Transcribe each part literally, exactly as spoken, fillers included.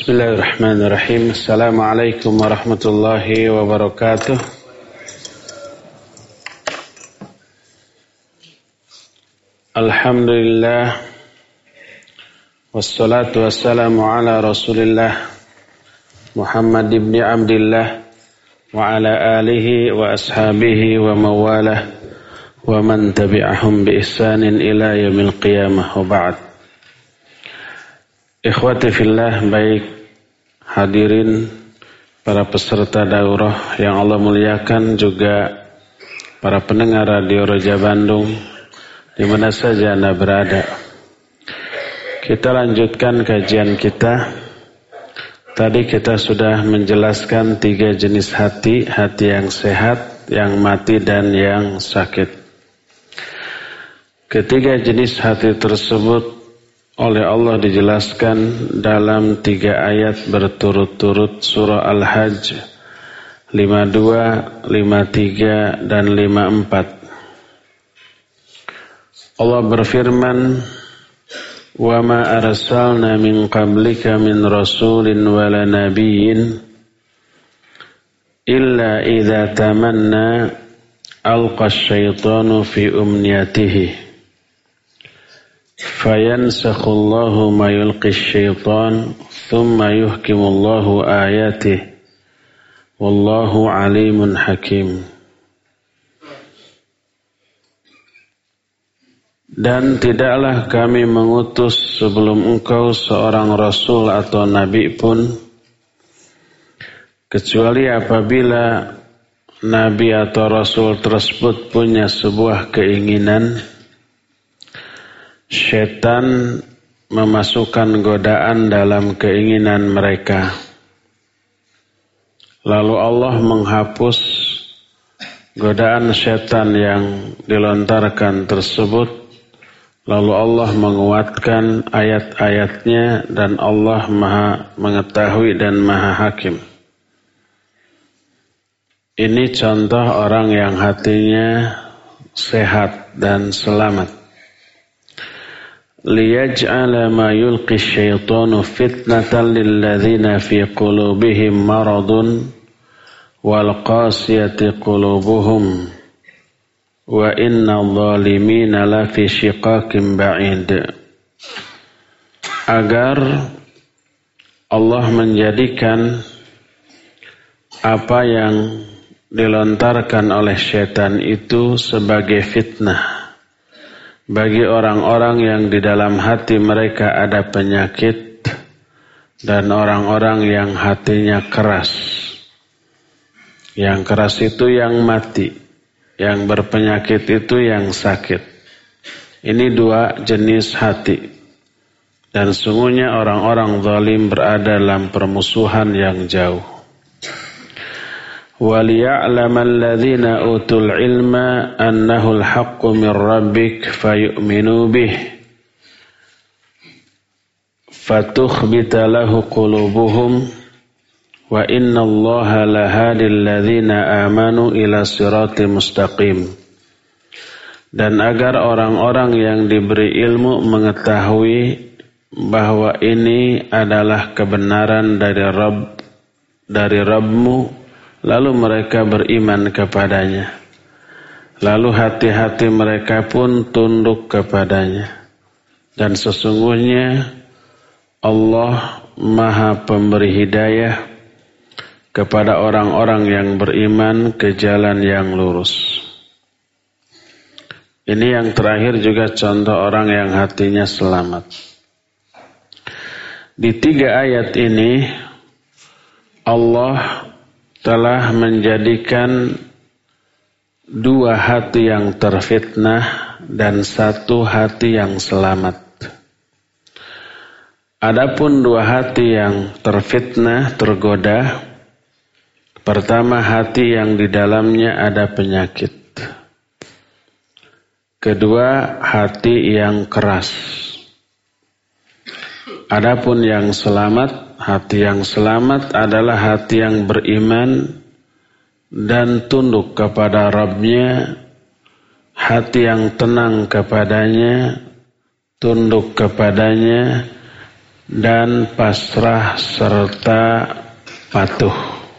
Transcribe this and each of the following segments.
Bismillahirrahmanirrahim. Assalamualaikum warahmatullahi wabarakatuh. Alhamdulillah. Wassalatu wassalamu ala Rasulillah Muhammad ibn Abdillah wa ala alihi wa ashabihi wa mawalah wa man tabi'ahum bi ihsanin ila yaumil qiyamah wa ba'd. Ikhwati fillah, baik hadirin para peserta daurah yang Allah muliakan, juga para pendengar Radio Raja Bandung di mana saja Anda berada. Kita lanjutkan kajian kita. Tadi kita sudah menjelaskan tiga jenis hati, hati yang sehat, yang mati, dan yang sakit. Ketiga jenis hati tersebut oleh Allah dijelaskan dalam tiga ayat berturut-turut surah Al-Hajj lima puluh dua, lima puluh tiga, dan lima puluh empat. Allah berfirman, "Wa ma arsalna min qablika min rasulin wala nabiyyin illa idza tamanna alqa asy-syaitanu fi umniyatihi fayansakhallahu ma yulqi asy-syaitan thumma yuhkimullahu ayatihi wallahu alimun hakim." Dan tidaklah kami mengutus sebelum engkau seorang rasul atau nabi pun, kecuali apabila nabi atau rasul tersebut punya sebuah keinginan, syaitan memasukkan godaan dalam keinginan mereka. Lalu Allah menghapus godaan syaitan yang dilontarkan tersebut. Lalu Allah menguatkan ayat-ayatnya, dan Allah Maha mengetahui dan Maha hakim. Ini contoh orang yang hatinya sehat dan selamat. Liyaj'ala ma yulqi asy-syaitanu fitnatan lilladzina fi qulubihim maradun wal qasiyati qulubuhum wa inna adh-dhalimina lafi shiqaqin ba'id. Agar Allah menjadikan apa yang dilontarkan oleh syaitan itu sebagai fitnah bagi orang-orang yang di dalam hati mereka ada penyakit dan orang-orang yang hatinya keras. Yang keras itu yang mati, yang berpenyakit itu yang sakit. Ini dua jenis hati. Dan sungguhnya orang-orang zalim berada dalam permusuhan yang jauh. وَلِيَعْلَمَ الَّذِينَ أُوتُوا الْعِلْمَ أَنَّهُ الْحَقُّ مِنْ رَبِّكَ فَيُؤْمِنُوا بِهِ فَتُخْبِتَ لَهُ قُلُوبُهُمْ وَإِنَّ اللَّهَ لَهَادِي الَّذِينَ آمَنُوا إِلَى صِرَاطٍ مُسْتَقِيمٍ. Dan agar orang-orang yang diberi ilmu mengetahui bahwa ini adalah kebenaran dari Rabb, dari Rabbmu, lalu mereka beriman kepadanya. Lalu hati-hati mereka pun tunduk kepadanya. Dan sesungguhnya Allah Maha Pemberi hidayah kepada orang-orang yang beriman ke jalan yang lurus. Ini yang terakhir juga contoh orang yang hatinya selamat. Di tiga ayat ini Allah telah menjadikan dua hati yang terfitnah dan satu hati yang selamat. Adapun dua hati yang terfitnah, tergoda, pertama, hati yang di dalamnya ada penyakit. Kedua, hati yang keras. Adapun yang selamat, hati yang selamat adalah hati yang beriman dan tunduk kepada Rabb-Nya, hati yang tenang kepadanya, tunduk kepadanya, dan pasrah serta patuh.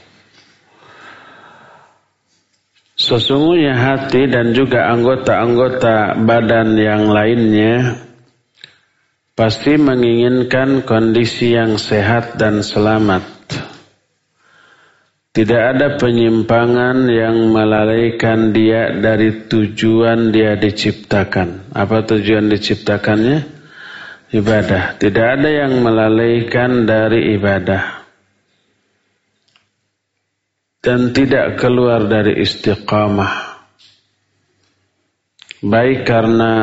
Sesungguhnya hati dan juga anggota-anggota badan yang lainnya pasti menginginkan kondisi yang sehat dan selamat. Tidak ada penyimpangan yang melalaikan dia dari tujuan dia diciptakan. Apa tujuan diciptakannya? Ibadah. Tidak ada yang melalaikan dari ibadah. Dan tidak keluar dari istiqamah. Baik karena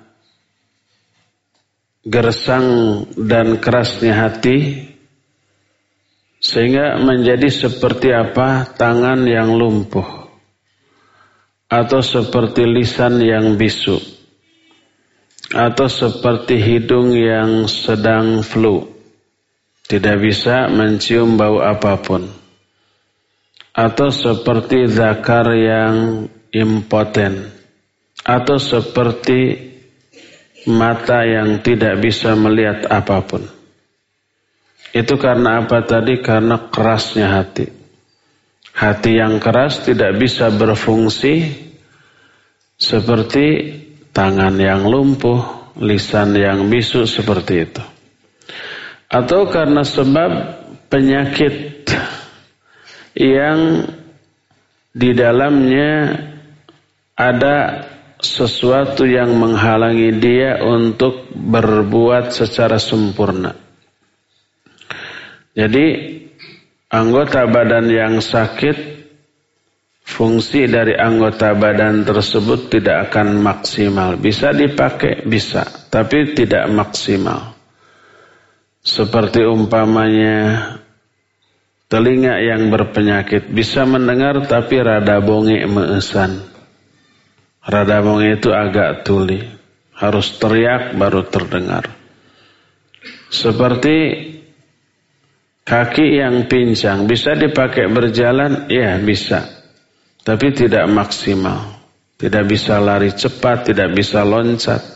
gersang dan kerasnya hati, sehingga menjadi seperti apa tangan yang lumpuh, atau seperti lisan yang bisu, atau seperti hidung yang sedang flu, tidak bisa mencium bau apapun, atau seperti zakar yang impoten, atau seperti mata yang tidak bisa melihat apapun. Itu karena apa tadi? Karena kerasnya hati. Hati yang keras tidak bisa berfungsi seperti tangan yang lumpuh, lisan yang bisu, seperti itu. Atau karena sebab penyakit yang di dalamnya ada sesuatu yang menghalangi dia untuk berbuat secara sempurna. Jadi anggota badan yang sakit, fungsi dari anggota badan tersebut tidak akan maksimal. Bisa dipakai, bisa, tapi tidak maksimal. Seperti umpamanya telinga yang berpenyakit, bisa mendengar tapi rada bonge meesan. Rada bonge itu agak tuli, harus teriak baru terdengar. Seperti kaki yang pincang, bisa dipakai berjalan? Ya, bisa. Tapi tidak maksimal. Tidak bisa lari cepat, tidak bisa loncat.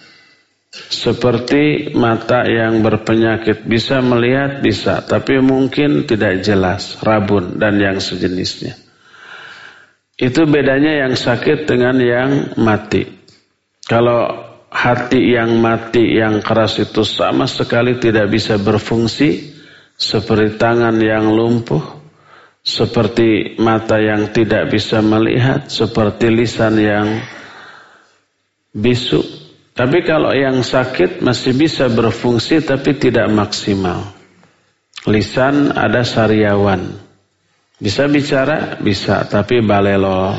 Seperti mata yang berpenyakit, bisa melihat, bisa. Tapi mungkin tidak jelas, rabun, dan yang sejenisnya. Itu bedanya yang sakit dengan yang mati. Kalau hati yang mati, yang keras itu sama sekali tidak bisa berfungsi, seperti tangan yang lumpuh, seperti mata yang tidak bisa melihat, seperti lisan yang bisu. Tapi kalau yang sakit masih bisa berfungsi tapi tidak maksimal. Lisan ada sariawan. Bisa bicara? Bisa, tapi balelo.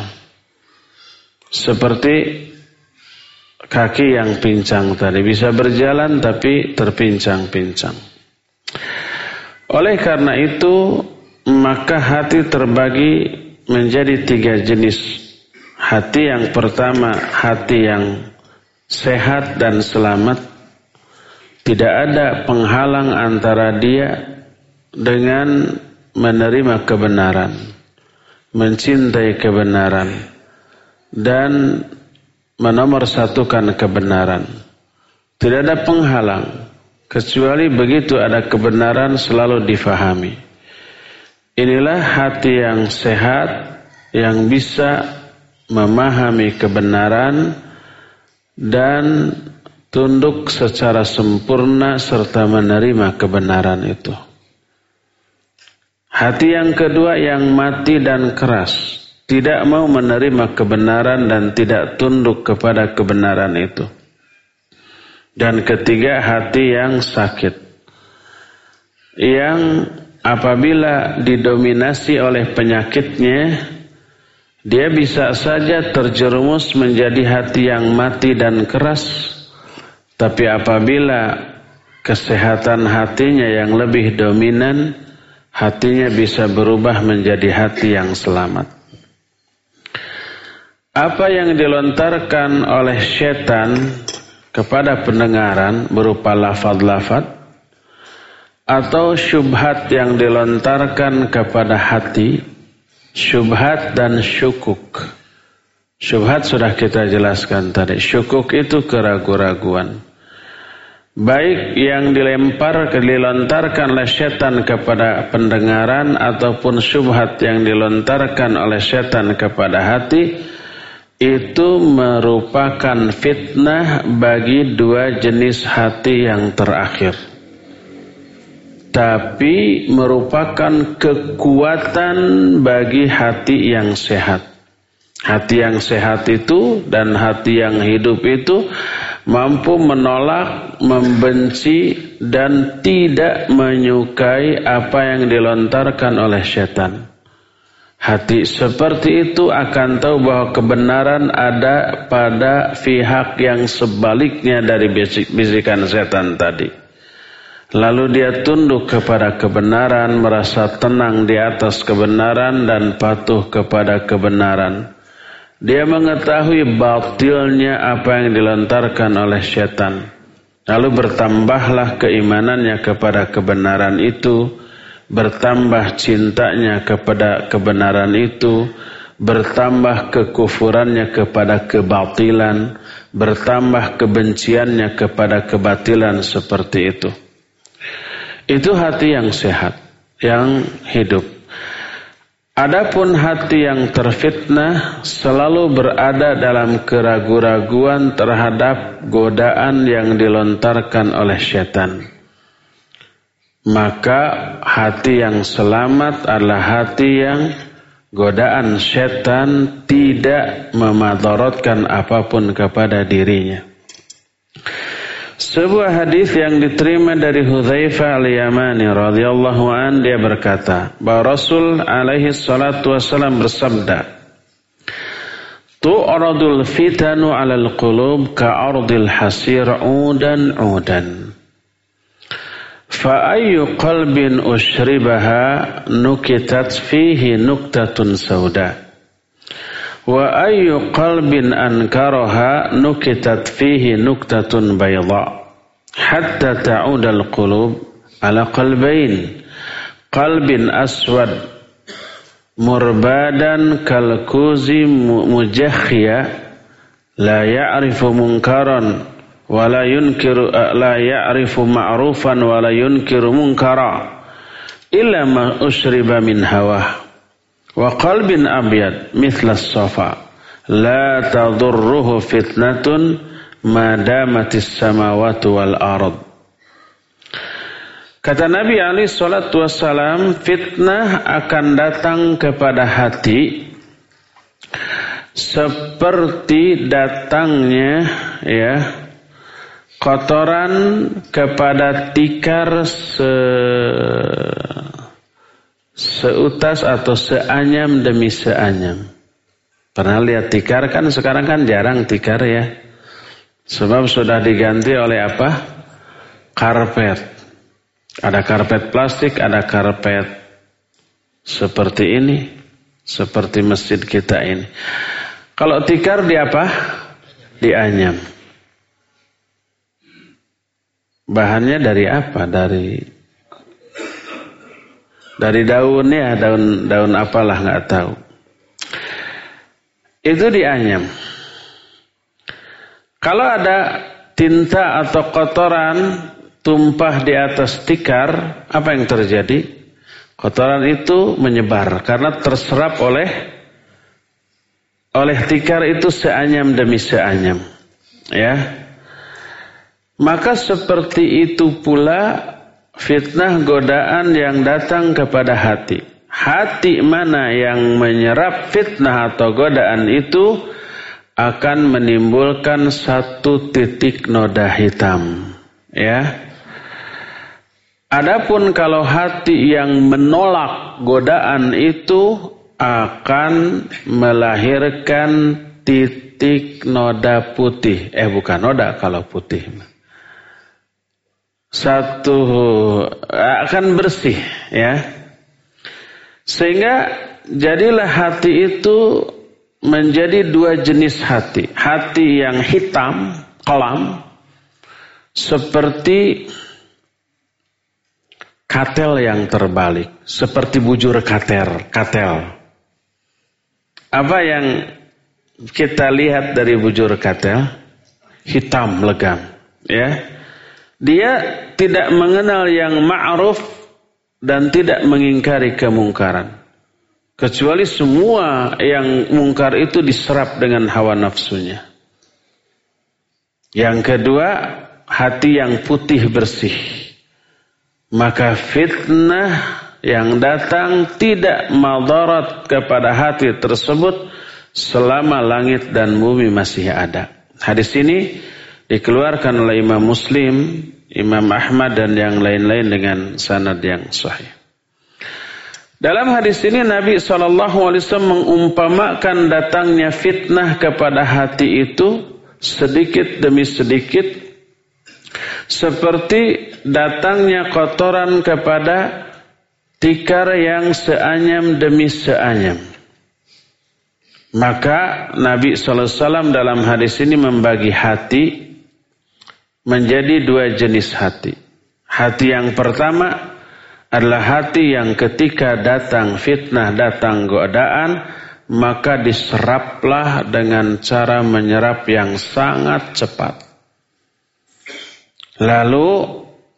Seperti kaki yang pincang tadi. Bisa berjalan tapi terpincang-pincang. Oleh karena itu, maka hati terbagi menjadi tiga jenis. Hati yang pertama, hati yang sehat dan selamat. Tidak ada penghalang antara dia dengan menerima kebenaran, mencintai kebenaran, dan menomorsatukan kebenaran. Tidak ada penghalang. Kecuali begitu ada kebenaran selalu difahami. Inilah hati yang sehat, yang bisa memahami kebenaran dan tunduk secara sempurna serta menerima kebenaran itu. Hati yang kedua yang mati dan keras, tidak mau menerima kebenaran dan tidak tunduk kepada kebenaran itu. Dan ketiga, hati yang sakit, yang apabila didominasi oleh penyakitnya, dia bisa saja terjerumus menjadi hati yang mati dan keras. Tapi apabila kesehatan hatinya yang lebih dominan, hatinya bisa berubah menjadi hati yang selamat. Apa yang dilontarkan oleh setan kepada pendengaran berupa lafaz-lafaz atau syubhat yang dilontarkan kepada hati, syubhat dan syukuk. Syubhat sudah kita jelaskan tadi. Syukuk itu keraguan-raguan. baik yang dilempar dilontarkan oleh setan kepada pendengaran ataupun syubhat yang dilontarkan oleh setan kepada hati, itu merupakan fitnah bagi dua jenis hati yang terakhir, tapi merupakan kekuatan bagi hati yang sehat. Hati yang sehat itu dan hati yang hidup itu mampu menolak, membenci, dan tidak menyukai apa yang dilontarkan oleh setan. Hati seperti itu akan tahu bahwa kebenaran ada pada pihak yang sebaliknya dari bisikan setan tadi. Lalu dia tunduk kepada kebenaran, merasa tenang di atas kebenaran dan patuh kepada kebenaran. Dia mengetahui batilnya apa yang dilontarkan oleh setan. Lalu bertambahlah keimanannya kepada kebenaran itu, bertambah cintanya kepada kebenaran itu, bertambah kekufurannya kepada kebatilan, bertambah kebenciannya kepada kebatilan seperti itu. Itu hati yang sehat, yang hidup. Adapun hati yang terfitnah selalu berada dalam keraguan-raguan terhadap godaan yang dilontarkan oleh setan. Maka hati yang selamat adalah hati yang godaan setan tidak memadaratkan apapun kepada dirinya. Sebuah hadis yang diterima dari Hudzaifah al-Yamani radhiyallahu an, dia berkata bahwa Rasul alaihi salatu wasallam bersabda, "Tu'radul fitanu 'alal qulub ka'ardil hasir 'udan 'udan. Fa ayyu qalbin ushribaha nukitat fihi nuktatun sauda. Wa ayyu qalbin ankaraha nukitat fihi nuktatun bayda hatta ta'udal qulub ala qalbain qalbin aswad murbadan kalkuzi mujakhya la ya'rifu munkaran wa la yunkiru la ya'rifu ma'rufan wa la yunkiru munkara illa ma ushriba min hawah. Wa qalbin abyad mithla as-safa la tadurruhu fitnatun ma damatis samawati wal ard." Kata Nabi alaihi salatu wassalam, fitnah akan datang kepada hati seperti datangnya ya kotoran kepada tikar se seutas atau seanyam demi seanyam. Pernah lihat tikar kan? Sekarang kan jarang tikar ya. Sebab sudah diganti oleh apa? Karpet. Ada karpet plastik, ada karpet seperti ini, seperti masjid kita ini. Kalau tikar di apa? Dianyam. Bahannya dari apa? Dari Dari daunnya, daun daun apalah nggak tahu. Itu dianyam. Kalau ada tinta atau kotoran tumpah di atas tikar, apa yang terjadi? Kotoran itu menyebar karena terserap oleh oleh tikar itu seanyam demi seanyam. Ya. Maka seperti itu pula fitnah godaan yang datang kepada hati. Hati mana yang menyerap fitnah atau godaan itu akan menimbulkan satu titik noda hitam. Ya. Adapun kalau hati yang menolak godaan itu akan melahirkan titik noda putih. Eh bukan noda kalau putih. Satu akan bersih ya. Sehingga jadilah hati itu menjadi dua jenis hati. Hati yang hitam, kelam, seperti katel yang terbalik, seperti bujur kater, katel. Apa yang kita lihat dari bujur katel? Hitam legam, ya. Dia tidak mengenal yang ma'ruf dan tidak mengingkari kemungkaran. Kecuali semua yang mungkar itu diserap dengan hawa nafsunya. Yang kedua, hati yang putih bersih. Maka fitnah yang datang tidak madarat kepada hati tersebut selama langit dan bumi masih ada. Hadis ini dikeluarkan oleh Imam Muslim, Imam Ahmad dan yang lain-lain dengan sanad yang sahih. Dalam hadis ini Nabi shallallahu alaihi wasallam mengumpamakan datangnya fitnah kepada hati itu sedikit demi sedikit seperti datangnya kotoran kepada tikar yang seanyam demi seanyam. Maka Nabi shallallahu alaihi wasallam dalam hadis ini membagi hati menjadi dua jenis hati. Hati yang pertama adalah hati yang ketika datang fitnah, datang godaan, maka diseraplah dengan cara menyerap yang sangat cepat. Lalu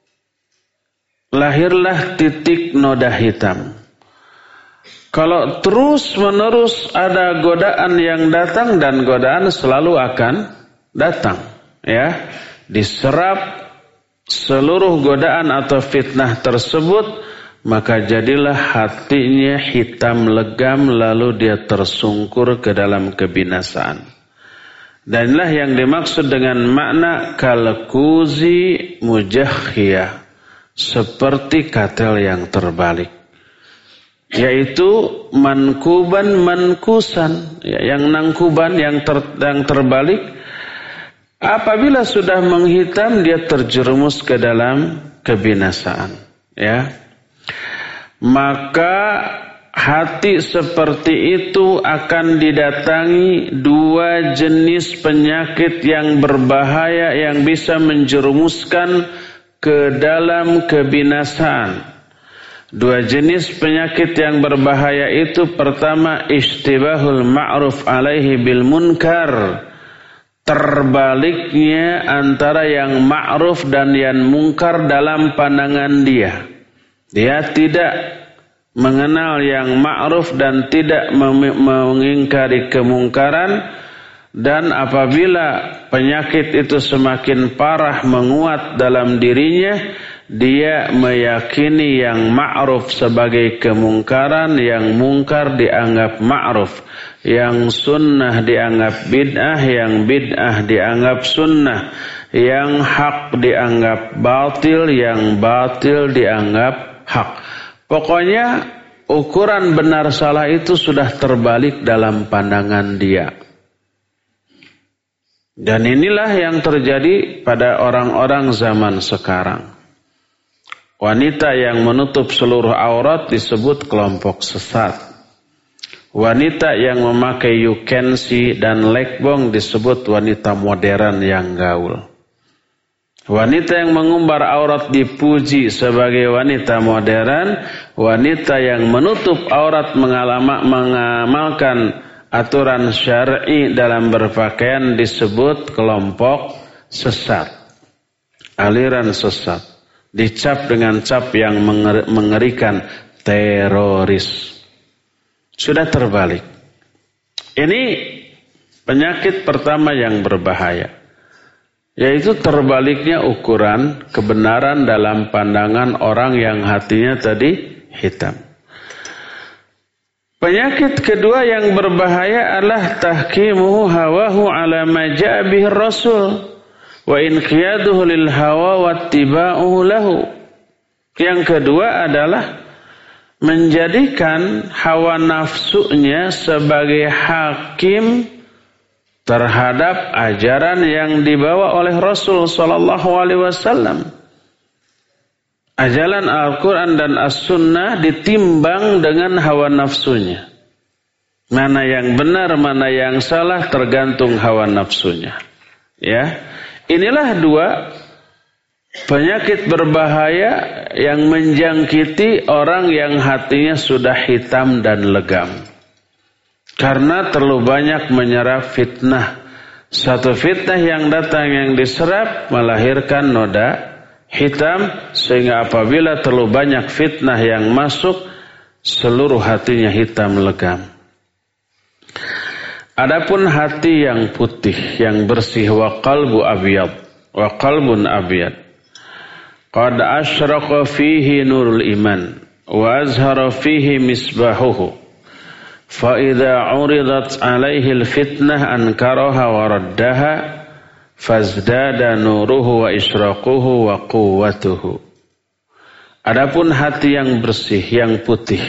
lahirlah titik noda hitam. Kalau terus menerus ada godaan yang datang dan godaan selalu akan datang, ya, diserap seluruh godaan atau fitnah tersebut, maka jadilah hatinya hitam legam lalu dia tersungkur ke dalam kebinasaan. Dan inilah yang dimaksud dengan makna kalkuzi mujahhiyah, seperti katel yang terbalik, yaitu mankuban mankusan, ya, yang nangkuban yang, ter, yang terbalik. Apabila sudah menghitam dia terjerumus ke dalam kebinasaan, ya. Maka hati seperti itu akan didatangi dua jenis penyakit yang berbahaya yang bisa menjerumuskan ke dalam kebinasaan. Dua jenis penyakit yang berbahaya itu, pertama ishtibahul ma'ruf alaihi bil munkar, terbaliknya antara yang ma'ruf dan yang mungkar dalam pandangan dia. Dia tidak mengenal yang ma'ruf dan tidak mengingkari kemungkaran. Dan apabila penyakit itu semakin parah menguat dalam dirinya, dia meyakini yang ma'ruf sebagai kemungkaran, yang mungkar dianggap ma'ruf, yang sunnah dianggap bid'ah, yang bid'ah dianggap sunnah, yang hak dianggap batil, yang batil dianggap hak. Pokoknya ukuran benar salah itu sudah terbalik dalam pandangan dia. Dan inilah yang terjadi pada orang-orang zaman sekarang. Wanita yang menutup seluruh aurat disebut kelompok sesat. Wanita yang memakai you can see dan lekbong disebut wanita modern yang gaul. Wanita yang mengumbar aurat dipuji sebagai wanita modern. Wanita yang menutup aurat mengalama, mengamalkan aturan syar'i dalam berpakaian disebut kelompok sesat, aliran sesat. Dicap dengan cap yang mengerikan, teroris. Sudah terbalik. Ini penyakit pertama yang berbahaya, yaitu terbaliknya ukuran kebenaran dalam pandangan orang yang hatinya tadi hitam. Penyakit kedua yang berbahaya adalah tahkimuhu hawahu ala ma ja'a bihi rasul wa inqiyaduhu lil hawa wattiba'uhu lahu. Yang kedua adalah menjadikan hawa nafsunya sebagai hakim terhadap ajaran yang dibawa oleh Rasul sallallahu alaihi wasallam. Ajaran Al-Quran dan As-Sunnah ditimbang dengan hawa nafsunya. Mana yang benar, mana yang salah tergantung hawa nafsunya. Ya, inilah dua penyakit berbahaya yang menjangkiti orang yang hatinya sudah hitam dan legam. Karena terlalu banyak menyerap fitnah. Satu fitnah yang datang yang diserap melahirkan noda hitam, sehingga apabila terlalu banyak fitnah yang masuk, seluruh hatinya hitam legam. Adapun hati yang putih, yang bersih, wa qalbu abyad, wa qalbun abyad, qad asyraqa fihi nurul iman, wa azhara fihi misbahuhu, fa idza uridat alaihi alfitnah ankaraha wa raddaha, fazdada nuruhu wa israquhu wa quwwatuhu. Adapun hati yang bersih, yang putih,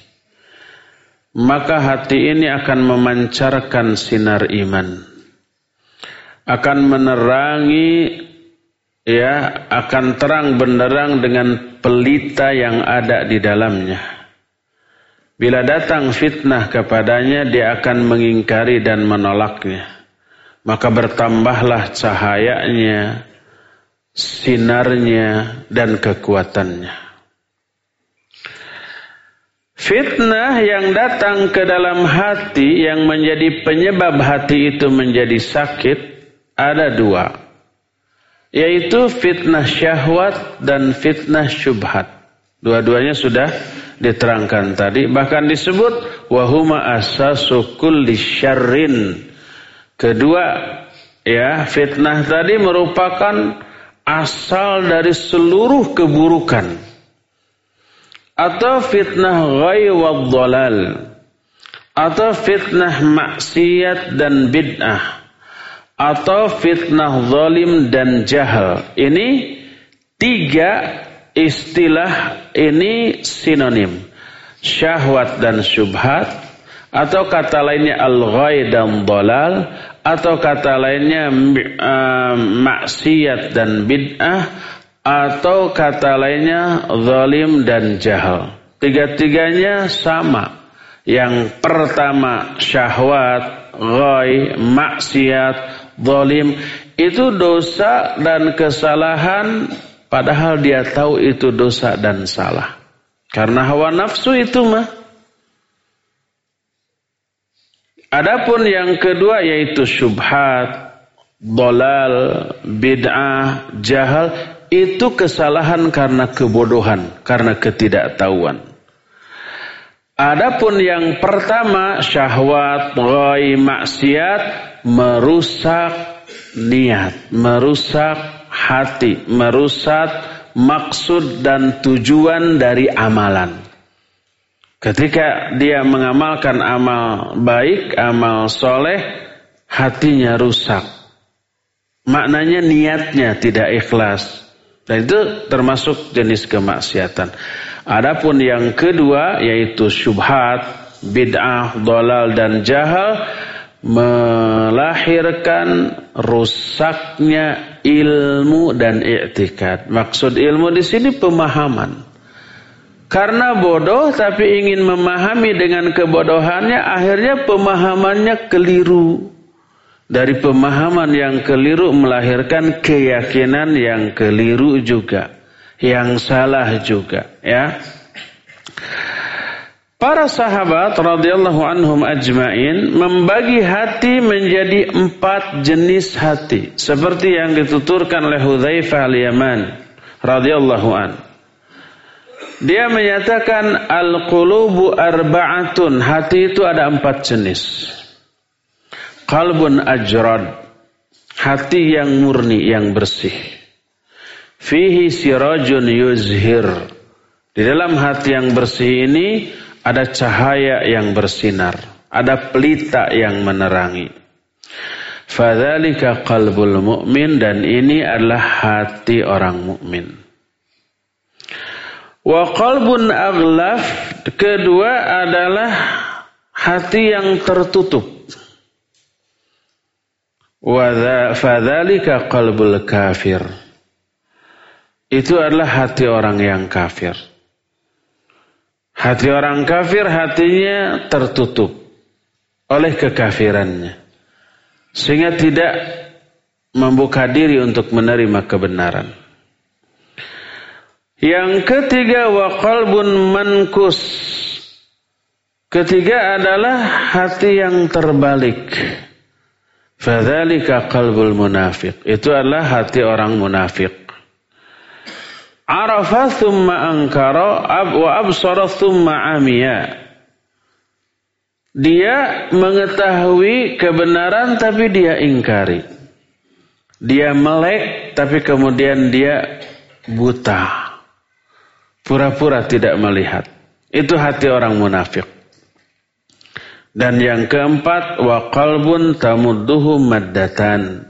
maka hati ini akan memancarkan sinar iman, akan menerangi, ya, akan terang benderang dengan pelita yang ada di dalamnya. Bila datang fitnah kepadanya, dia akan mengingkari dan menolaknya. Maka bertambahlah cahayanya, sinarnya, dan kekuatannya. Fitnah yang datang ke dalam hati yang menjadi penyebab hati itu menjadi sakit ada dua, yaitu fitnah syahwat dan fitnah syubhat. Dua-duanya sudah diterangkan tadi, bahkan disebut wahuma asasu kulli syarrin. Kedua, ya, fitnah tadi merupakan asal dari seluruh keburukan. Atau fitnah ghai wa dhalal, atau fitnah maksiat dan bid'ah, atau fitnah zalim dan jahal. Ini tiga istilah ini sinonim. Syahwat dan syubhat, atau kata lainnya al-ghai dan dhalal, atau kata lainnya uh, maksiat dan bid'ah, atau kata lainnya zalim dan jahal. Tiga-tiganya sama. Yang pertama syahwat, ghai, maksiat, zalim, itu dosa dan kesalahan, padahal dia tahu itu dosa dan salah. Karena hawa nafsu itu mah. Adapun yang kedua yaitu syubhat, dhalal, bid'ah, jahal, itu kesalahan karena kebodohan, karena ketidaktahuan. Adapun yang pertama syahwat, ghai, maksiat, merusak niat, merusak hati, merusak maksud dan tujuan dari amalan. Ketika dia mengamalkan amal baik, amal soleh, hatinya rusak. Maknanya niatnya tidak ikhlas. Dan itu termasuk jenis kemaksiatan. Adapun yang kedua yaitu syubhat, bid'ah, dhalal dan jahal, melahirkan rusaknya ilmu dan i'tikad. Maksud ilmu di sini pemahaman. Karena bodoh tapi ingin memahami dengan kebodohannya, akhirnya pemahamannya keliru. Dari pemahaman yang keliru melahirkan keyakinan yang keliru juga, yang salah juga, ya. Para sahabat radhiyallahu anhum ajmain membagi hati menjadi empat jenis hati, seperti yang dituturkan oleh Hudzaifah al-Yaman radhiyallahu an. Dia menyatakan al-qulubu arba'atun, hati itu ada empat jenis. Qalbun ajrad, hati yang murni, yang bersih. Fihi sirajun yuzhir, di dalam hati yang bersih ini ada cahaya yang bersinar, ada pelita yang menerangi. Fadzalika qalbul mu'min, dan ini adalah hati orang mukmin. Wa qalbun aghlaf, kedua adalah hati yang tertutup. Wa fadzalika qalbul kafir, itu adalah hati orang yang kafir. Hati orang kafir hatinya tertutup oleh kekafirannya, sehingga tidak membuka diri untuk menerima kebenaran. Yang ketiga wa qalbun mankus, ketiga adalah hati yang terbalik. Fadzalika qalbul munafiq, itu adalah hati orang munafik. Arafa thumma ankara wa absara thumma amiya. Dia mengetahui kebenaran tapi dia ingkari. Dia melek tapi kemudian dia buta. Pura-pura tidak melihat. Itu hati orang munafik. Dan yang keempat, wa qalbun tamudduhu maddatan.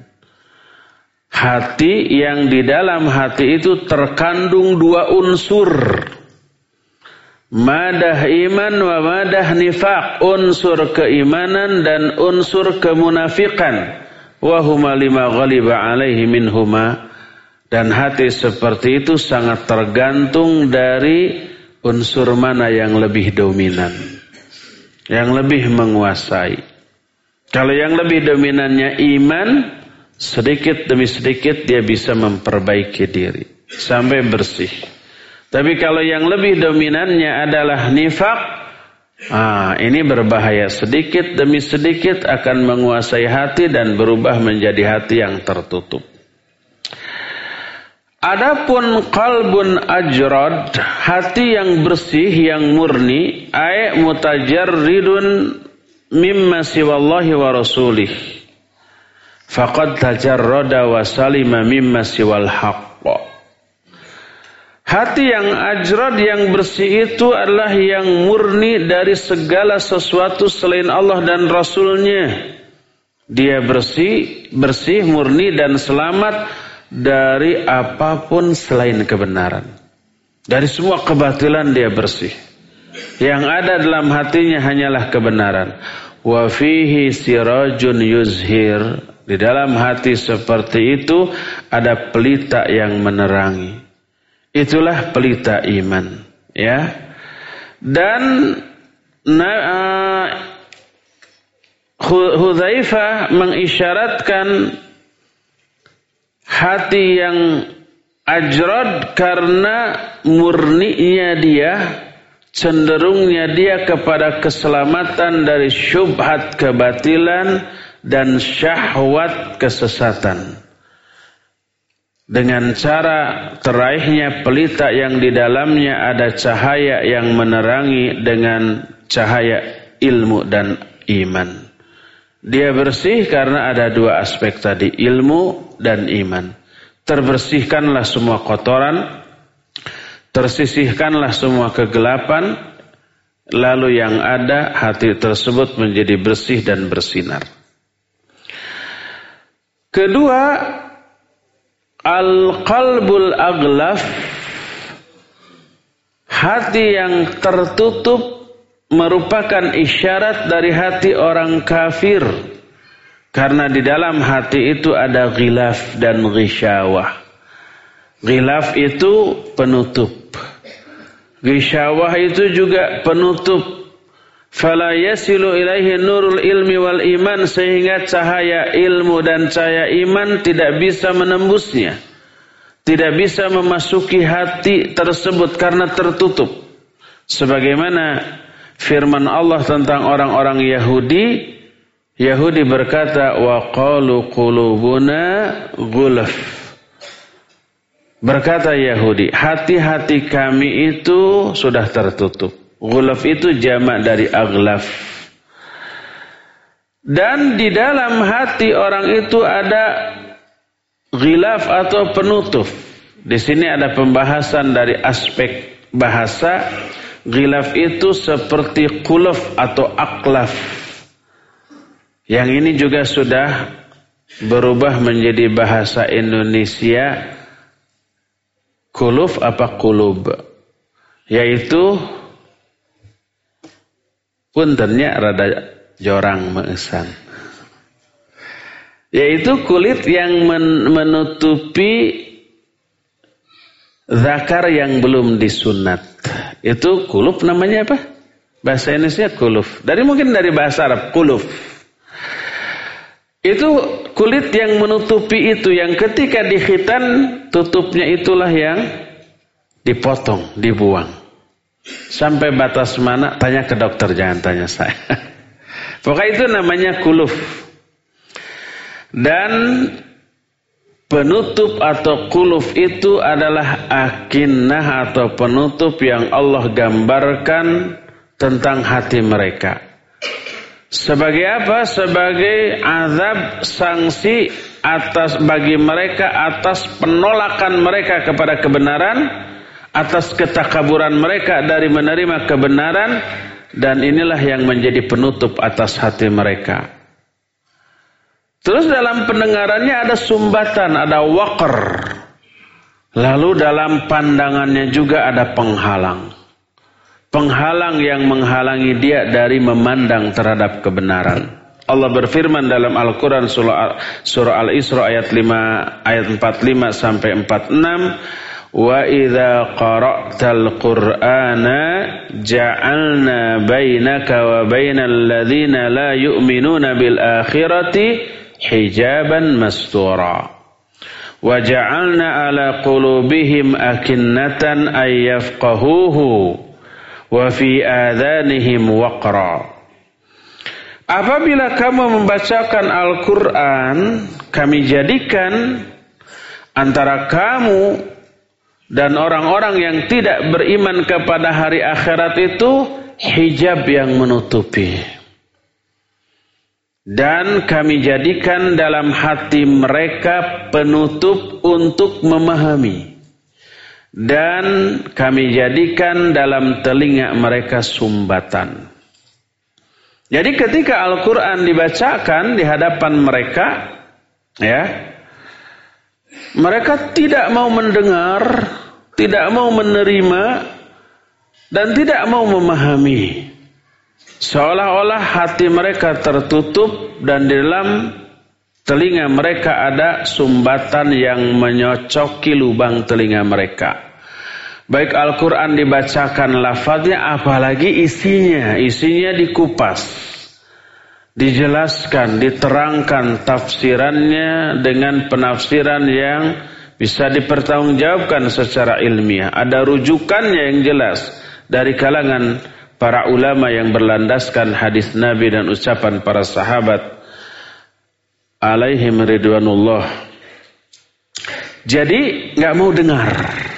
Hati yang di dalam hati itu terkandung dua unsur. Madah iman wa madah nifaq. Unsur keimanan dan unsur kemunafikan. Wa huma lima ghaliba alaihi minhuma. Dan hati seperti itu sangat tergantung dari unsur mana yang lebih dominan. Yang lebih menguasai. Kalau yang lebih dominannya iman, sedikit demi sedikit dia bisa memperbaiki diri sampai bersih. Tapi kalau yang lebih dominannya adalah nifaq, ah, ini berbahaya. Sedikit demi sedikit akan menguasai hati dan berubah menjadi hati yang tertutup. Adapun qalbun ajrad, hati yang bersih, yang murni, ay mutajarridun mimma siwallahi wa rasulih. Faqad tajarrada wa salima mimma siwal haqq. Hati yang ajrad, yang bersih itu adalah yang murni dari segala sesuatu selain Allah dan Rasulnya. Dia bersih, bersih, murni dan selamat dari apapun selain kebenaran. Dari semua kebatilan dia bersih. Yang ada dalam hatinya hanyalah kebenaran. Wa fihi sirajun yuzhir. Di dalam hati seperti itu ada pelita yang menerangi. Itulah pelita iman, ya. Dan uh, Hudzaifah mengisyaratkan hati yang ajrad karena murninya dia, cenderungnya dia kepada keselamatan dari syubhat kebatilan dan syahwat kesesatan. Dengan cara teraihnya pelita yang di dalamnya ada cahaya yang menerangi dengan cahaya ilmu dan iman. Dia bersih karena ada dua aspek tadi, ilmu dan iman. Terbersihkanlah semua kotoran, tersisihkanlah semua kegelapan, lalu yang ada hati tersebut menjadi bersih dan bersinar. Kedua, al-qalbul aghlaf, hati yang tertutup merupakan isyarat dari hati orang kafir. Karena di dalam hati itu ada ghilaf dan ghisyawah. Ghilaf itu penutup. Ghisyawah itu juga penutup. Fala yasilu ilaihi nurul ilmi wal iman, sehingga cahaya ilmu dan cahaya iman tidak bisa menembusnya. Tidak bisa memasuki hati tersebut karena tertutup. Sebagaimana firman Allah tentang orang-orang Yahudi, Yahudi berkata, wa qalu qulubuna ghulaf. Berkata Yahudi, hati-hati kami itu sudah tertutup. Ghulaf itu jamak dari aghlaf. Dan di dalam hati orang itu ada ghilaf atau penutup. Di sini ada pembahasan dari aspek bahasa. Ghilaf itu seperti quluf atau aklaf. Yang ini juga sudah berubah menjadi bahasa Indonesia. Quluf apa qulub? Yaitu puntennya rada jorang meesang. Yaitu kulit yang men menutupi zakar yang belum disunat. Itu kuluf namanya apa? Bahasa Indonesia kuluf. Dari mungkin dari bahasa Arab kuluf. Itu kulit yang menutupi itu, yang ketika dikhitan tutupnya itulah yang dipotong, dibuang. Sampai batas mana? Tanya ke dokter, jangan tanya saya. Pokoknya itu namanya kuluf. Dan penutup atau kuluf itu adalah akinnah atau penutup yang Allah gambarkan tentang hati mereka. Sebagai apa? Sebagai azab, sanksi atas bagi mereka atas penolakan mereka kepada kebenaran, atas ketakaburan mereka dari menerima kebenaran, dan inilah yang menjadi penutup atas hati mereka. Terus dalam pendengarannya ada sumbatan, ada waqr. Lalu dalam pandangannya juga ada penghalang. Penghalang yang menghalangi dia dari memandang terhadap kebenaran. Allah berfirman dalam Al-Quran surah, surah Al-Isra ayat lima, ayat empat puluh lima sampai empat puluh enam. Wa idza qara'tal Qur'ana ja'alna bainaka wa bainal ladzina la yu'minuna bil akhirati hijaban mastura. Wa ja'alna ala qulubihim akinnatan ay yafqahuhu wa fi adhanihim waqra. Apabila kamu membacakan Al-Quran, kami jadikan antara kamu dan orang-orang yang tidak beriman kepada hari akhirat itu hijab yang menutupi. Dan kami jadikan dalam hati mereka penutup untuk memahami. Dan kami jadikan dalam telinga mereka sumbatan. Jadi ketika Al-Quran dibacakan di hadapan mereka, ya, mereka tidak mau mendengar, tidak mau menerima, dan tidak mau memahami. Seolah-olah hati mereka tertutup dan di dalam telinga mereka ada sumbatan yang menyocoki lubang telinga mereka. Baik Al-Quran dibacakan lafaznya, apalagi isinya. Isinya dikupas, dijelaskan, diterangkan tafsirannya dengan penafsiran yang bisa dipertanggungjawabkan secara ilmiah. Ada rujukannya yang jelas dari kalangan para ulama yang berlandaskan hadis Nabi dan ucapan para sahabat alaihim ridwanullah. Jadi nggak mau dengar,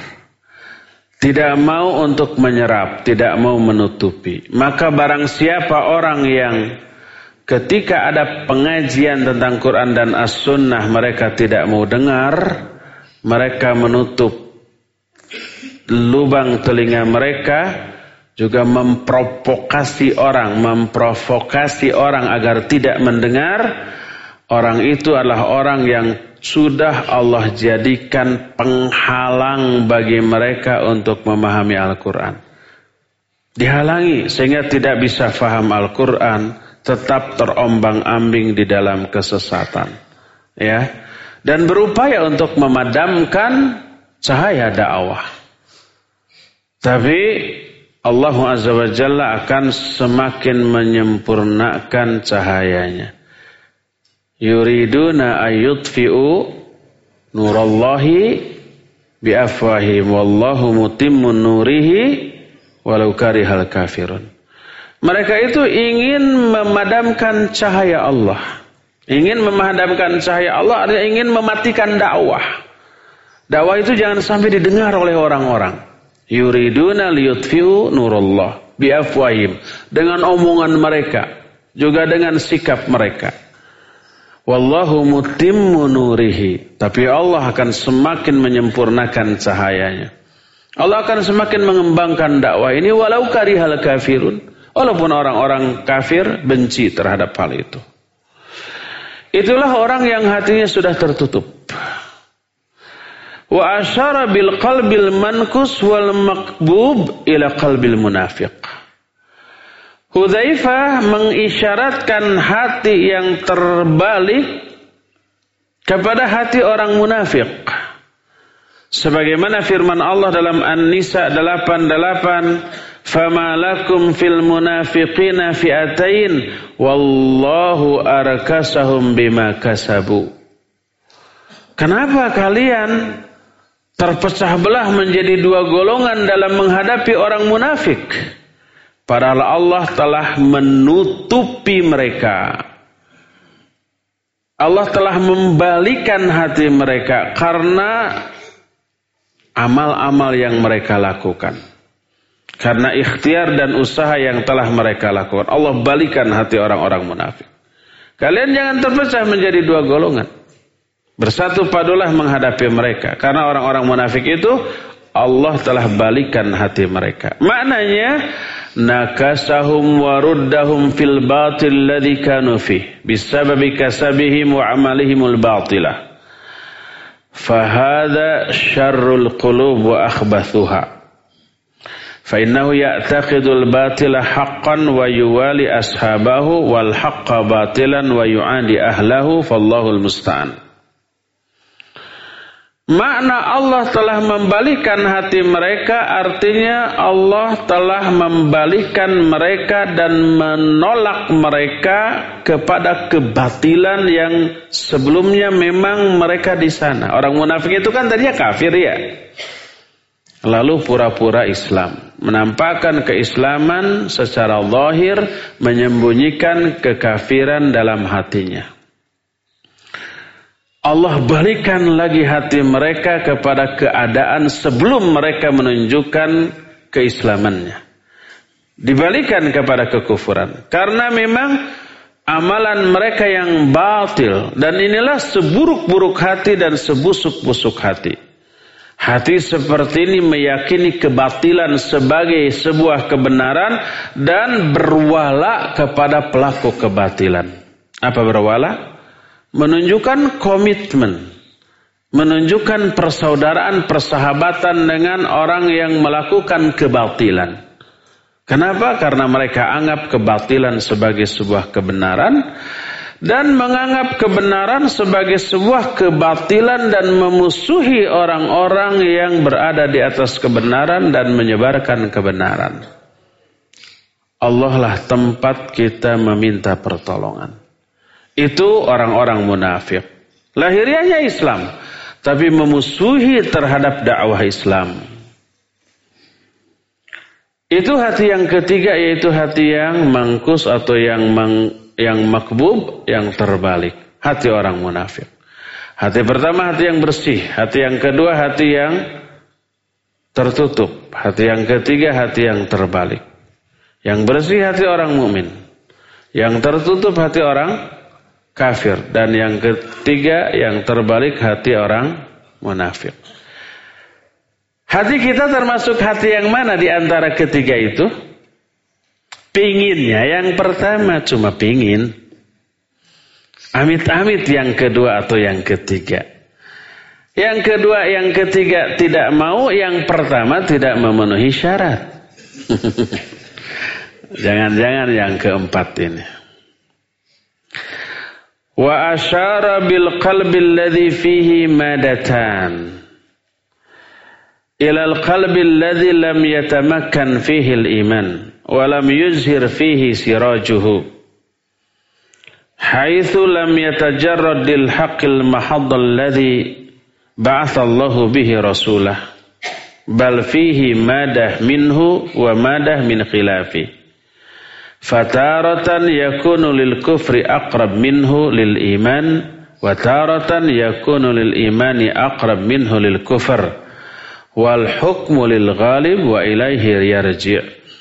tidak mau untuk menyerap, tidak mau menutupi. Maka barang siapa orang yang ketika ada pengajian tentang Quran dan As-Sunnah mereka tidak mau dengar, mereka menutup lubang telinga mereka, juga memprovokasi orang, memprovokasi orang agar tidak mendengar, orang itu adalah orang yang sudah Allah jadikan penghalang bagi mereka untuk memahami Al-Quran. Dihalangi sehingga tidak bisa faham Al-Quran, tetap terombang-ambing di dalam kesesatan. Ya, dan berupaya untuk memadamkan cahaya dakwah. Tapi Allah Azza wa Jalla akan semakin menyempurnakan cahayanya. Yuriduna ayyutfi'u nurallahi biafwahim wallahu mutimmun nurihi walau karihal kafirun. Mereka itu ingin memadamkan cahaya Allah. Ingin memadamkan cahaya Allah artinya ingin mematikan dakwah. Dakwah itu jangan sampai didengar oleh orang-orang. Yuriduna liyutfi'u nurallah biafwahim, dengan omongan mereka, juga dengan sikap mereka. Wallahu mutimmu nurihi, tapi Allah akan semakin menyempurnakan cahayanya. Allah akan semakin mengembangkan dakwah ini walau karihal kafirun, walaupun orang-orang kafir benci terhadap hal itu. Itulah orang yang hatinya sudah tertutup. Wa asyara bil qalbil mankus wal maqbub ila qalbil munafiq. Hudzaifah mengisyaratkan hati yang terbalik kepada hati orang munafik. Sebagaimana firman Allah dalam An-Nisa delapan puluh delapan, "Fama lakum fil munafiqina fi'atain wallahu arkasahum bima kasabu." Kenapa kalian terpecah belah menjadi dua golongan dalam menghadapi orang munafik? Padahal Allah telah menutupi mereka. Allah telah membalikan hati mereka karena amal-amal yang mereka lakukan. Karena ikhtiar dan usaha yang telah mereka lakukan. Allah balikan hati orang-orang munafik. Kalian jangan terpecah menjadi dua golongan. Bersatu padulah menghadapi mereka. Karena orang-orang munafik itu Allah telah balikan hati mereka. Maknanya nakasahum wa ruddahum fil batil ladzi kanu fih bisababi kasabihim wa amalihimul batilah. Fahadha syarrul qulub wa akhbathuha. Fa innahu ya'taqidul batila haqqan wa yuwali ashabahu wal haqqa batilan wa yu'adi ahlahu fallahul musta'an. Makna Allah telah membalikan hati mereka artinya Allah telah membalikan mereka dan menolak mereka kepada kebatilan yang sebelumnya memang mereka di sana. Orang munafik itu kan tadinya kafir ya. Lalu pura-pura Islam, menampakkan keislaman secara zahir, menyembunyikan kekafiran dalam hatinya. Allah balikan lagi hati mereka kepada keadaan sebelum mereka menunjukkan keislamannya. Dibalikan kepada kekufuran. Karena memang amalan mereka yang batil. Dan inilah seburuk-buruk hati dan sebusuk-busuk hati. Hati seperti ini meyakini kebatilan sebagai sebuah kebenaran dan berwala kepada pelaku kebatilan. Apa berwala? Menunjukkan komitmen, menunjukkan persaudaraan, persahabatan dengan orang yang melakukan kebatilan. Kenapa? Karena mereka anggap kebatilan sebagai sebuah kebenaran dan menganggap kebenaran sebagai sebuah kebatilan dan memusuhi orang-orang yang berada di atas kebenaran dan menyebarkan kebenaran. Allah lah tempat kita meminta pertolongan. Itu orang-orang munafik. Lahiriahnya Islam, tapi memusuhi terhadap dakwah Islam. Itu hati yang ketiga, yaitu hati yang mangkus atau yang mang, yang makbub, yang terbalik. Hati orang munafik. Hati pertama hati yang bersih, hati yang kedua hati yang tertutup, hati yang ketiga hati yang terbalik. Yang bersih hati orang mukmin, yang tertutup hati orang kafir, dan yang ketiga yang terbalik hati orang munafik. Hati kita termasuk hati yang mana di antara ketiga itu? Pinginnya yang pertama cuma pingin. Amit-amit yang kedua atau yang ketiga. Yang kedua, yang ketiga tidak mau, yang pertama tidak memenuhi syarat. Jangan-jangan yang keempat ini. Wa asyara bil qalbi alladhi fihi madatan ila al qalbi alladhi lam yatamakkan fihi al iman wa lam yuzhir fihi sirajuhu haitsu lam yatajarrad lil haqqil mahadd alladhi ba'atha Allahu bihi rasulah bal fihi madah minhu wa madah min khilafi. Fataratan yakunu lil kufri aqrab minhu lil iman wa taratan yakunu lil imani aqrab minhu lil kufr wal hukmu lil ghalib wa ilaihi yarji'.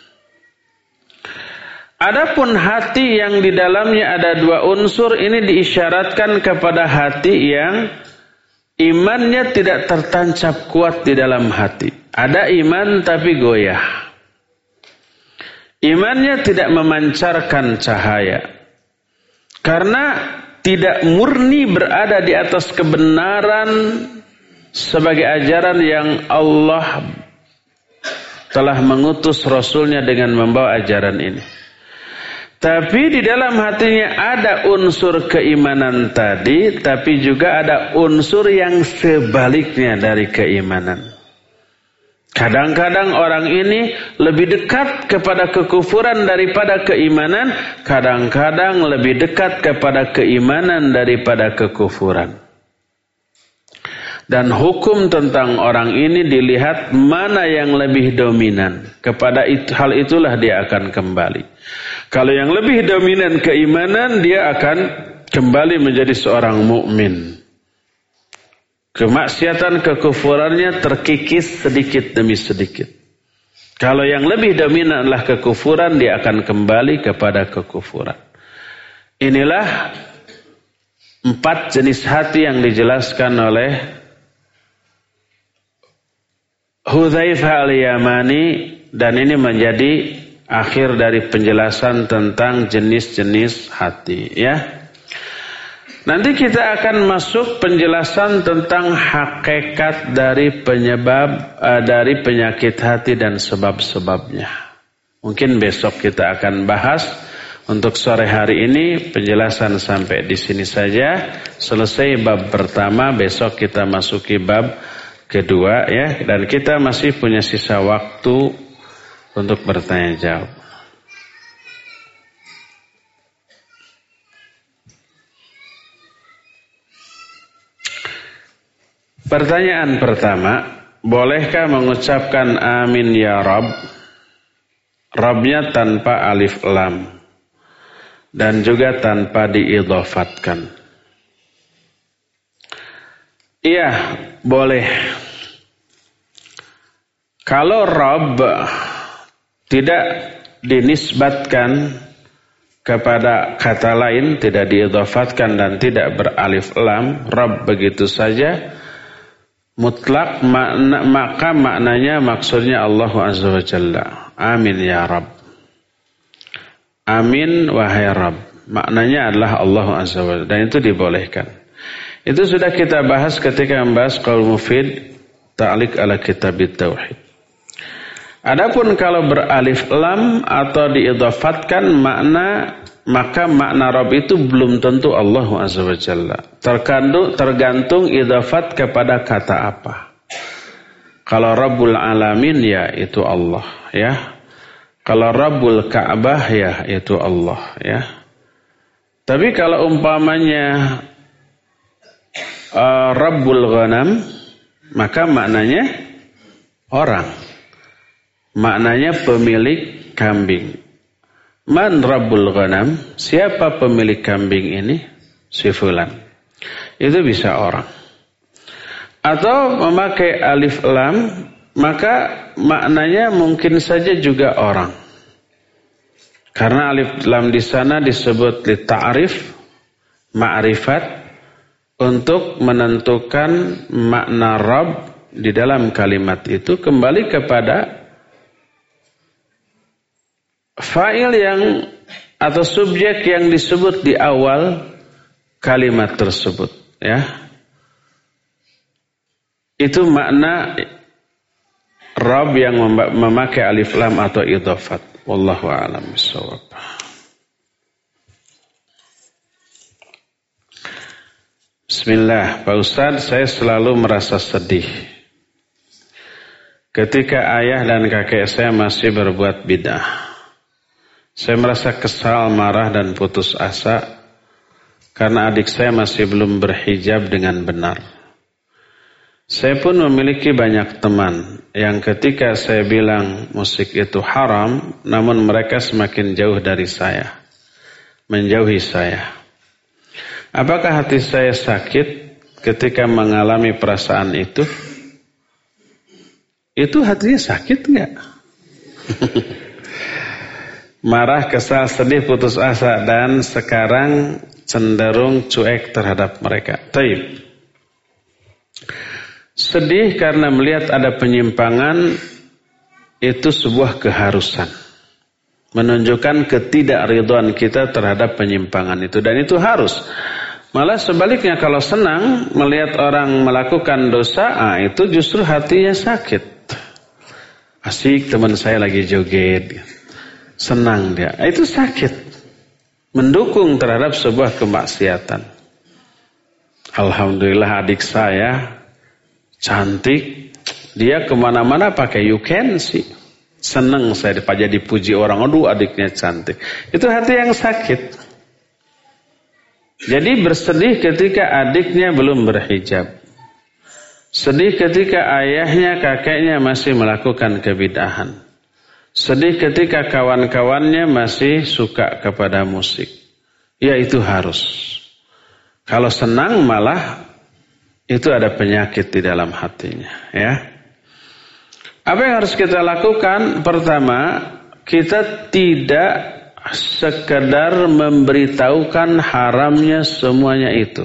Adapun hati yang di dalamnya ada dua unsur ini diisyaratkan kepada hati yang imannya tidak tertancap kuat di dalam hati. Ada iman tapi goyah. Imannya tidak memancarkan cahaya. Karena tidak murni berada di atas kebenaran sebagai ajaran yang Allah telah mengutus Rasulnya dengan membawa ajaran ini. Tapi di dalam hatinya ada unsur keimanan tadi, tapi juga ada unsur yang sebaliknya dari keimanan. Kadang-kadang orang ini lebih dekat kepada kekufuran daripada keimanan. Kadang-kadang lebih dekat kepada keimanan daripada kekufuran. Dan hukum tentang orang ini dilihat mana yang lebih dominan. Kepada itu, hal itulah dia akan kembali. Kalau yang lebih dominan keimanan, dia akan kembali menjadi seorang mukmin. Kemaksiatan, kekufurannya terkikis sedikit demi sedikit. Kalau yang lebih dominan adalah kekufuran, dia akan kembali kepada kekufuran. Inilah empat jenis hati yang dijelaskan oleh Hudzaifah al-Yamani, dan ini menjadi akhir dari penjelasan tentang jenis-jenis hati, ya. Nanti kita akan masuk penjelasan tentang hakikat dari penyebab uh, dari penyakit hati dan sebab-sebabnya. Mungkin besok kita akan bahas. Untuk sore hari ini penjelasan sampai di sini saja. Selesai bab pertama, besok kita masuki bab kedua, ya, dan kita masih punya sisa waktu untuk bertanya jawab. Pertanyaan pertama, bolehkah mengucapkan amin ya Rabb? Rabbnya tanpa alif lam dan juga tanpa diidhafatkan. Iya, boleh. Kalau Rabb tidak dinisbatkan kepada kata lain, tidak diidhafatkan dan tidak beralif lam, Rabb begitu saja, mutlak, makna, maka maknanya maksudnya Allah Azza wa Jalla. Amin ya Rabb. Amin wahai Rabb. Maknanya adalah Allah Azza wa Jalla. Dan itu dibolehkan. Itu sudah kita bahas ketika membahas Qaul Mufid Ta'liq ala Kitabit Tauhid. Adapun kalau beralif lam atau diidhafatkan makna, maka makna Rabb itu belum tentu Allah Azza wa Jalla. Tergantung, tergantung idhafat kepada kata apa. Kalau Rabbul Alamin, ya itu Allah, ya. Kalau Rabbul Ka'bah, ya itu Allah, ya. Tapi kalau umpamanya uh, Rabbul Ghanam, maka maknanya orang. Maknanya pemilik kambing. Man Rabbul Ghanam, siapa pemilik kambing ini? Si fulan. Itu bisa orang. Atau memakai alif lam, maka maknanya mungkin saja juga orang. Karena alif lam di sana disebut li ta'rif, ma'rifat, untuk menentukan makna Rabb di dalam kalimat itu kembali kepada fa'il yang atau subjek yang disebut di awal kalimat tersebut, ya. Itu makna Rabb yang memakai alif lam atau idhafat. Wallahu a'lam bishawab. Bismillah, Pak Ustadz, saya selalu merasa sedih ketika ayah dan kakek saya masih berbuat bid'ah. Saya merasa kesal, marah dan putus asa karena adik saya masih belum berhijab dengan benar. Saya pun memiliki banyak teman yang ketika saya bilang musik itu haram, namun mereka semakin jauh dari saya, menjauhi saya. Apakah hati saya sakit ketika mengalami perasaan itu? Itu hatinya sakit enggak? Marah, kesal, sedih, putus asa, dan sekarang cenderung cuek terhadap mereka. Taib. Sedih karena melihat ada penyimpangan, itu sebuah keharusan. Menunjukkan ketidakridhaan kita terhadap penyimpangan itu. Dan itu harus. Malah sebaliknya kalau senang melihat orang melakukan dosa, ah, itu justru hatinya sakit. Asik teman saya lagi joget. Senang dia. Itu sakit. Mendukung terhadap sebuah kemaksiatan. Alhamdulillah adik saya cantik, dia kemana-mana pakai you can see. Senang saya jadi dipuji orang, aduh adiknya cantik. Itu hati yang sakit. Jadi bersedih ketika adiknya belum berhijab. Sedih ketika ayahnya, kakeknya masih melakukan kebid'ahan. Sedih ketika kawan-kawannya masih suka kepada musik. Ya itu harus. Kalau senang malah itu ada penyakit di dalam hatinya, ya. Apa yang harus kita lakukan? Pertama, kita tidak sekedar memberitahukan haramnya semuanya itu.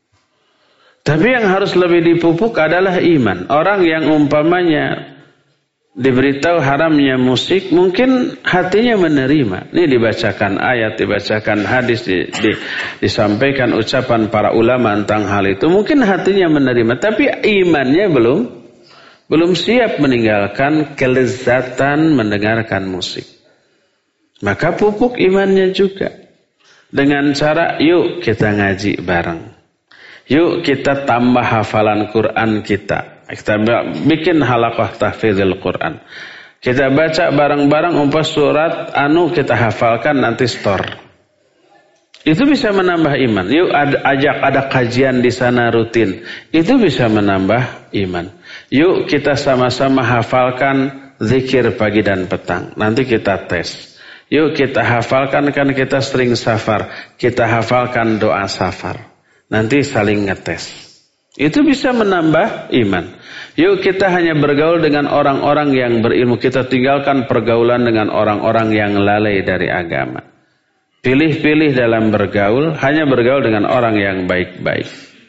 Tapi yang harus lebih dipupuk adalah iman. Orang yang umpamanya diberitahu haramnya musik, mungkin hatinya menerima. Ini dibacakan ayat, dibacakan hadis, di, di, disampaikan ucapan para ulama tentang hal itu. Mungkin hatinya menerima, tapi imannya belum belum siap meninggalkan kelezatan mendengarkan musik. Maka pupuk imannya juga dengan cara, yuk kita ngaji bareng. Yuk kita tambah hafalan Quran kita. Kita bikin halaqah tahfidzul Quran. Kita baca bareng-bareng umpah surat anu kita hafalkan nanti store. Itu bisa menambah iman. Yuk ajak ada kajian di sana rutin. Itu bisa menambah iman. Yuk kita sama-sama hafalkan zikir pagi dan petang. Nanti kita tes. Yuk kita hafalkan, kan kita sering safar. Kita hafalkan doa safar. Nanti saling ngetes. Itu bisa menambah iman. Yuk kita hanya bergaul dengan orang-orang yang berilmu. Kita tinggalkan pergaulan dengan orang-orang yang lalai dari agama. Pilih-pilih dalam bergaul. Hanya bergaul dengan orang yang baik-baik.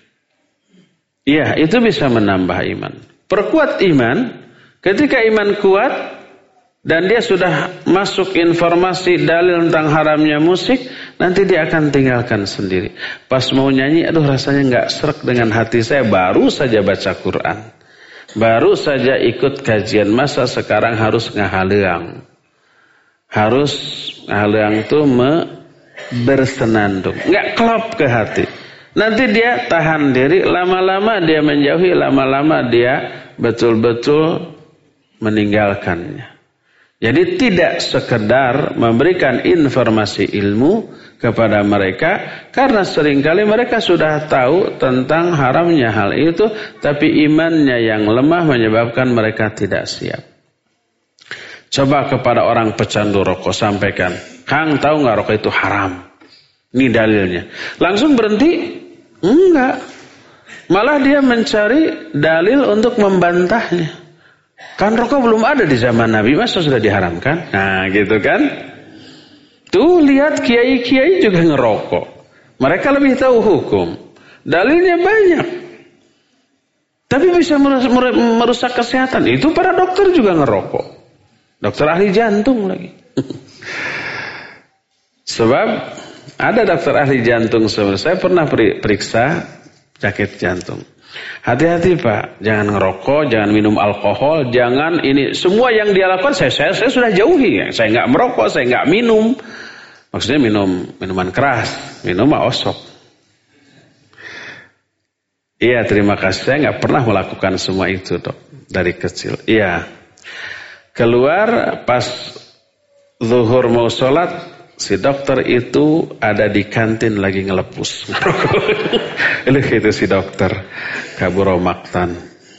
Iya, itu bisa menambah iman. Perkuat iman. Ketika iman kuat dan dia sudah masuk informasi dalil tentang haramnya musik, nanti dia akan tinggalkan sendiri. Pas mau nyanyi, aduh rasanya nggak srek dengan hati saya, baru saja baca Quran. Baru saja ikut kajian, masa sekarang harus ngahaleang. Harus ngahaleang itu me bersenandung. Nggak klop ke hati. Nanti dia tahan diri, lama-lama dia menjauhi, lama-lama dia betul-betul meninggalkannya. Jadi tidak sekedar memberikan informasi ilmu kepada mereka, karena seringkali mereka sudah tahu tentang haramnya hal itu, tapi imannya yang lemah menyebabkan mereka tidak siap. Coba kepada orang pecandu rokok sampaikan, Kang tahu nggak rokok itu haram? Ini dalilnya. Langsung berhenti? Enggak. Malah dia mencari dalil untuk membantahnya. Kan rokok belum ada di zaman Nabi, masa sudah diharamkan? Nah gitu kan. Tuh lihat kiai-kiai juga ngerokok. Mereka lebih tahu hukum. Dalilnya banyak. Tapi bisa merusak kesehatan. Itu para dokter juga ngerokok. Dokter ahli jantung lagi. Sebab ada dokter ahli jantung. Saya pernah periksa sakit jantung. Hati-hati Pak, jangan ngerokok, jangan minum alkohol, jangan ini. Semua yang dia lakukan saya, saya, saya sudah jauhi. Ya. Saya nggak merokok, saya nggak minum. Maksudnya minum minuman keras, minum osok. Iya, terima kasih. Saya nggak pernah melakukan semua itu dok, dari kecil. Iya. Keluar pas zuhur mau sholat, si dokter itu ada di kantin lagi ngelepus. Ini itu si dokter kaburo maktan.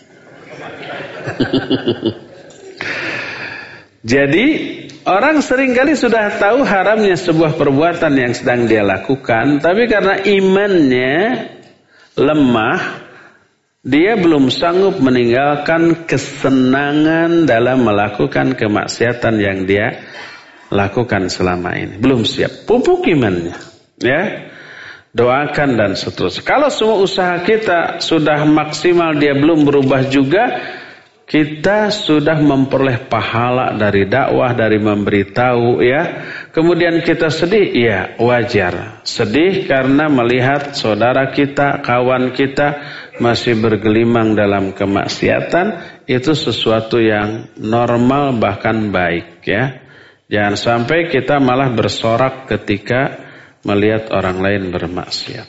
Jadi orang seringkali sudah tahu haramnya sebuah perbuatan yang sedang dia lakukan, tapi karena imannya lemah, dia belum sanggup meninggalkan kesenangan dalam melakukan kemaksiatan yang dia lakukan selama ini. Belum siap. Pupuk imannya. Ya. Doakan dan seterusnya. Kalau semua usaha kita sudah maksimal, dia belum berubah juga, kita sudah memperoleh pahala dari dakwah, dari memberitahu, ya. Kemudian kita sedih, ya wajar. Sedih karena melihat saudara kita, kawan kita masih bergelimang dalam kemaksiatan, itu sesuatu yang normal bahkan baik, ya. Jangan sampai kita malah bersorak ketika melihat orang lain bermaksiat.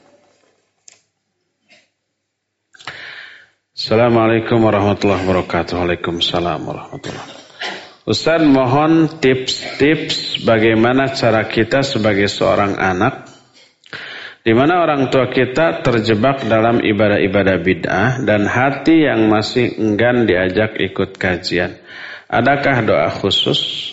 Assalamualaikum warahmatullahi wabarakatuh. Waalaikumsalam warahmatullahi wabarakatuh. Ustaz, mohon tips-tips bagaimana cara kita sebagai seorang anak di mana orang tua kita terjebak dalam ibadah-ibadah bid'ah dan hati yang masih enggan diajak ikut kajian. Adakah doa khusus?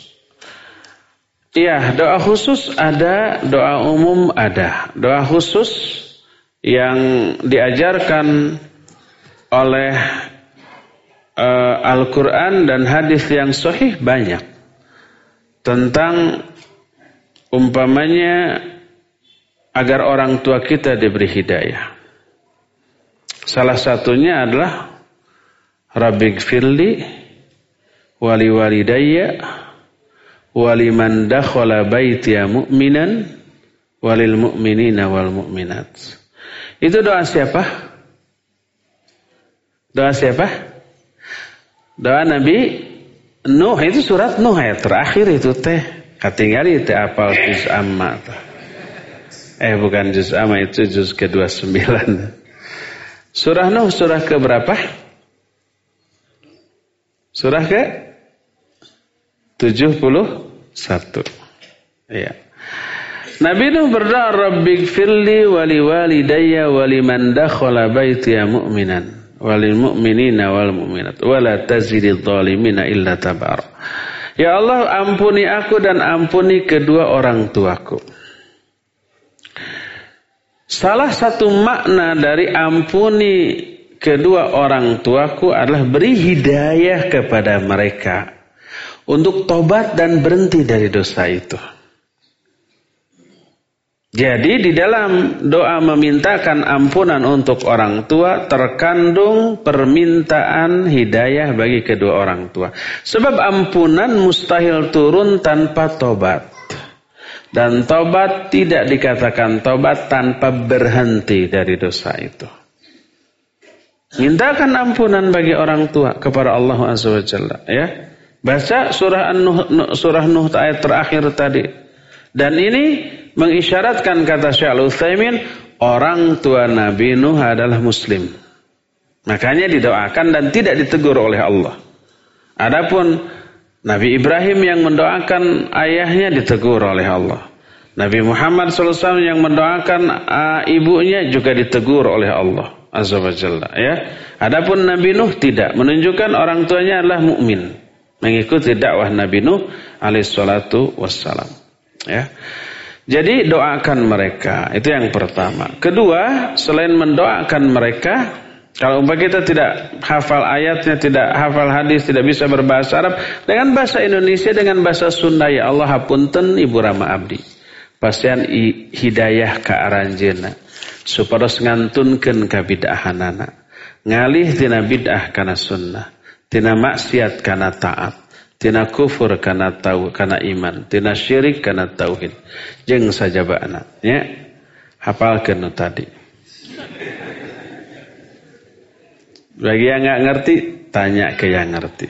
Iya, doa khusus ada, doa umum ada. Doa khusus yang diajarkan oleh uh, Al-Quran dan hadis yang sahih banyak tentang umpamanya agar orang tua kita diberi hidayah. Salah satunya adalah Rabbighfirli wali walidayya waliman dakhala baitiya mu'minan walil mu'minina wal mu'minat. Itu doa siapa? Doa siapa? Doa Nabi Nuh. Itu surat Nuh ayat terakhir itu teh. Katingali teh apal juz amma. Eh bukan juz amma, itu juz ke dua puluh sembilan. Surah Nuh surah ke berapa? Surah ke tujuh puluh satu. Iya. Nabi Nuh berdoa, Rabbighfirli wali walidayya waliman dakhala baitiya mu'minan walil mu'minina wal mu'minat wala tazididz zalimina illa tabar. Ya Allah, ampuni aku dan ampuni kedua orang tuaku. Salah satu makna dari ampuni kedua orang tuaku adalah beri hidayah kepada mereka untuk tobat dan berhenti dari dosa itu. Jadi di dalam doa memintakan ampunan untuk orang tua terkandung permintaan hidayah bagi kedua orang tua. Sebab ampunan mustahil turun tanpa tobat. Dan tobat tidak dikatakan tobat tanpa berhenti dari dosa itu. Mintakan ampunan bagi orang tua kepada Allah Azza wa Jalla, ya. Baca surah An-Nuh, surah Nuh ayat terakhir tadi. Dan ini mengisyaratkan, kata Syekh Al-Utsaimin, orang tua Nabi Nuh adalah muslim. Makanya didoakan dan tidak ditegur oleh Allah. Adapun Nabi Ibrahim yang mendoakan ayahnya ditegur oleh Allah. Nabi Muhammad shallallahu alaihi wasallam yang mendoakan uh, ibunya juga ditegur oleh Allah Azza wa Jalla, ya. Adapun Nabi Nuh tidak, menunjukkan orang tuanya adalah mukmin, mengikuti dakwah Nabi Nuh alaihi salatu wassalam, ya. Jadi doakan mereka, itu yang pertama. Kedua, selain mendoakan mereka, kalau umpama kita tidak hafal ayatnya, tidak hafal hadis, tidak bisa berbahasa Arab, dengan bahasa Indonesia, dengan bahasa Sunda, ya Allah hapunten Ibu Rama Abdi, pasian hidayah ka aranjeunna supados ngantunkeun ka bid'ahanana, ngalih tina bid'ah kana sunnah, tina maksiat kana taat, tina kufur kana tau kana iman, tina syirik kana tauhid, jeung sajabana, nya hafalkeun nu tadi. Bagi yang enggak ngerti, tanya ke yang ngerti.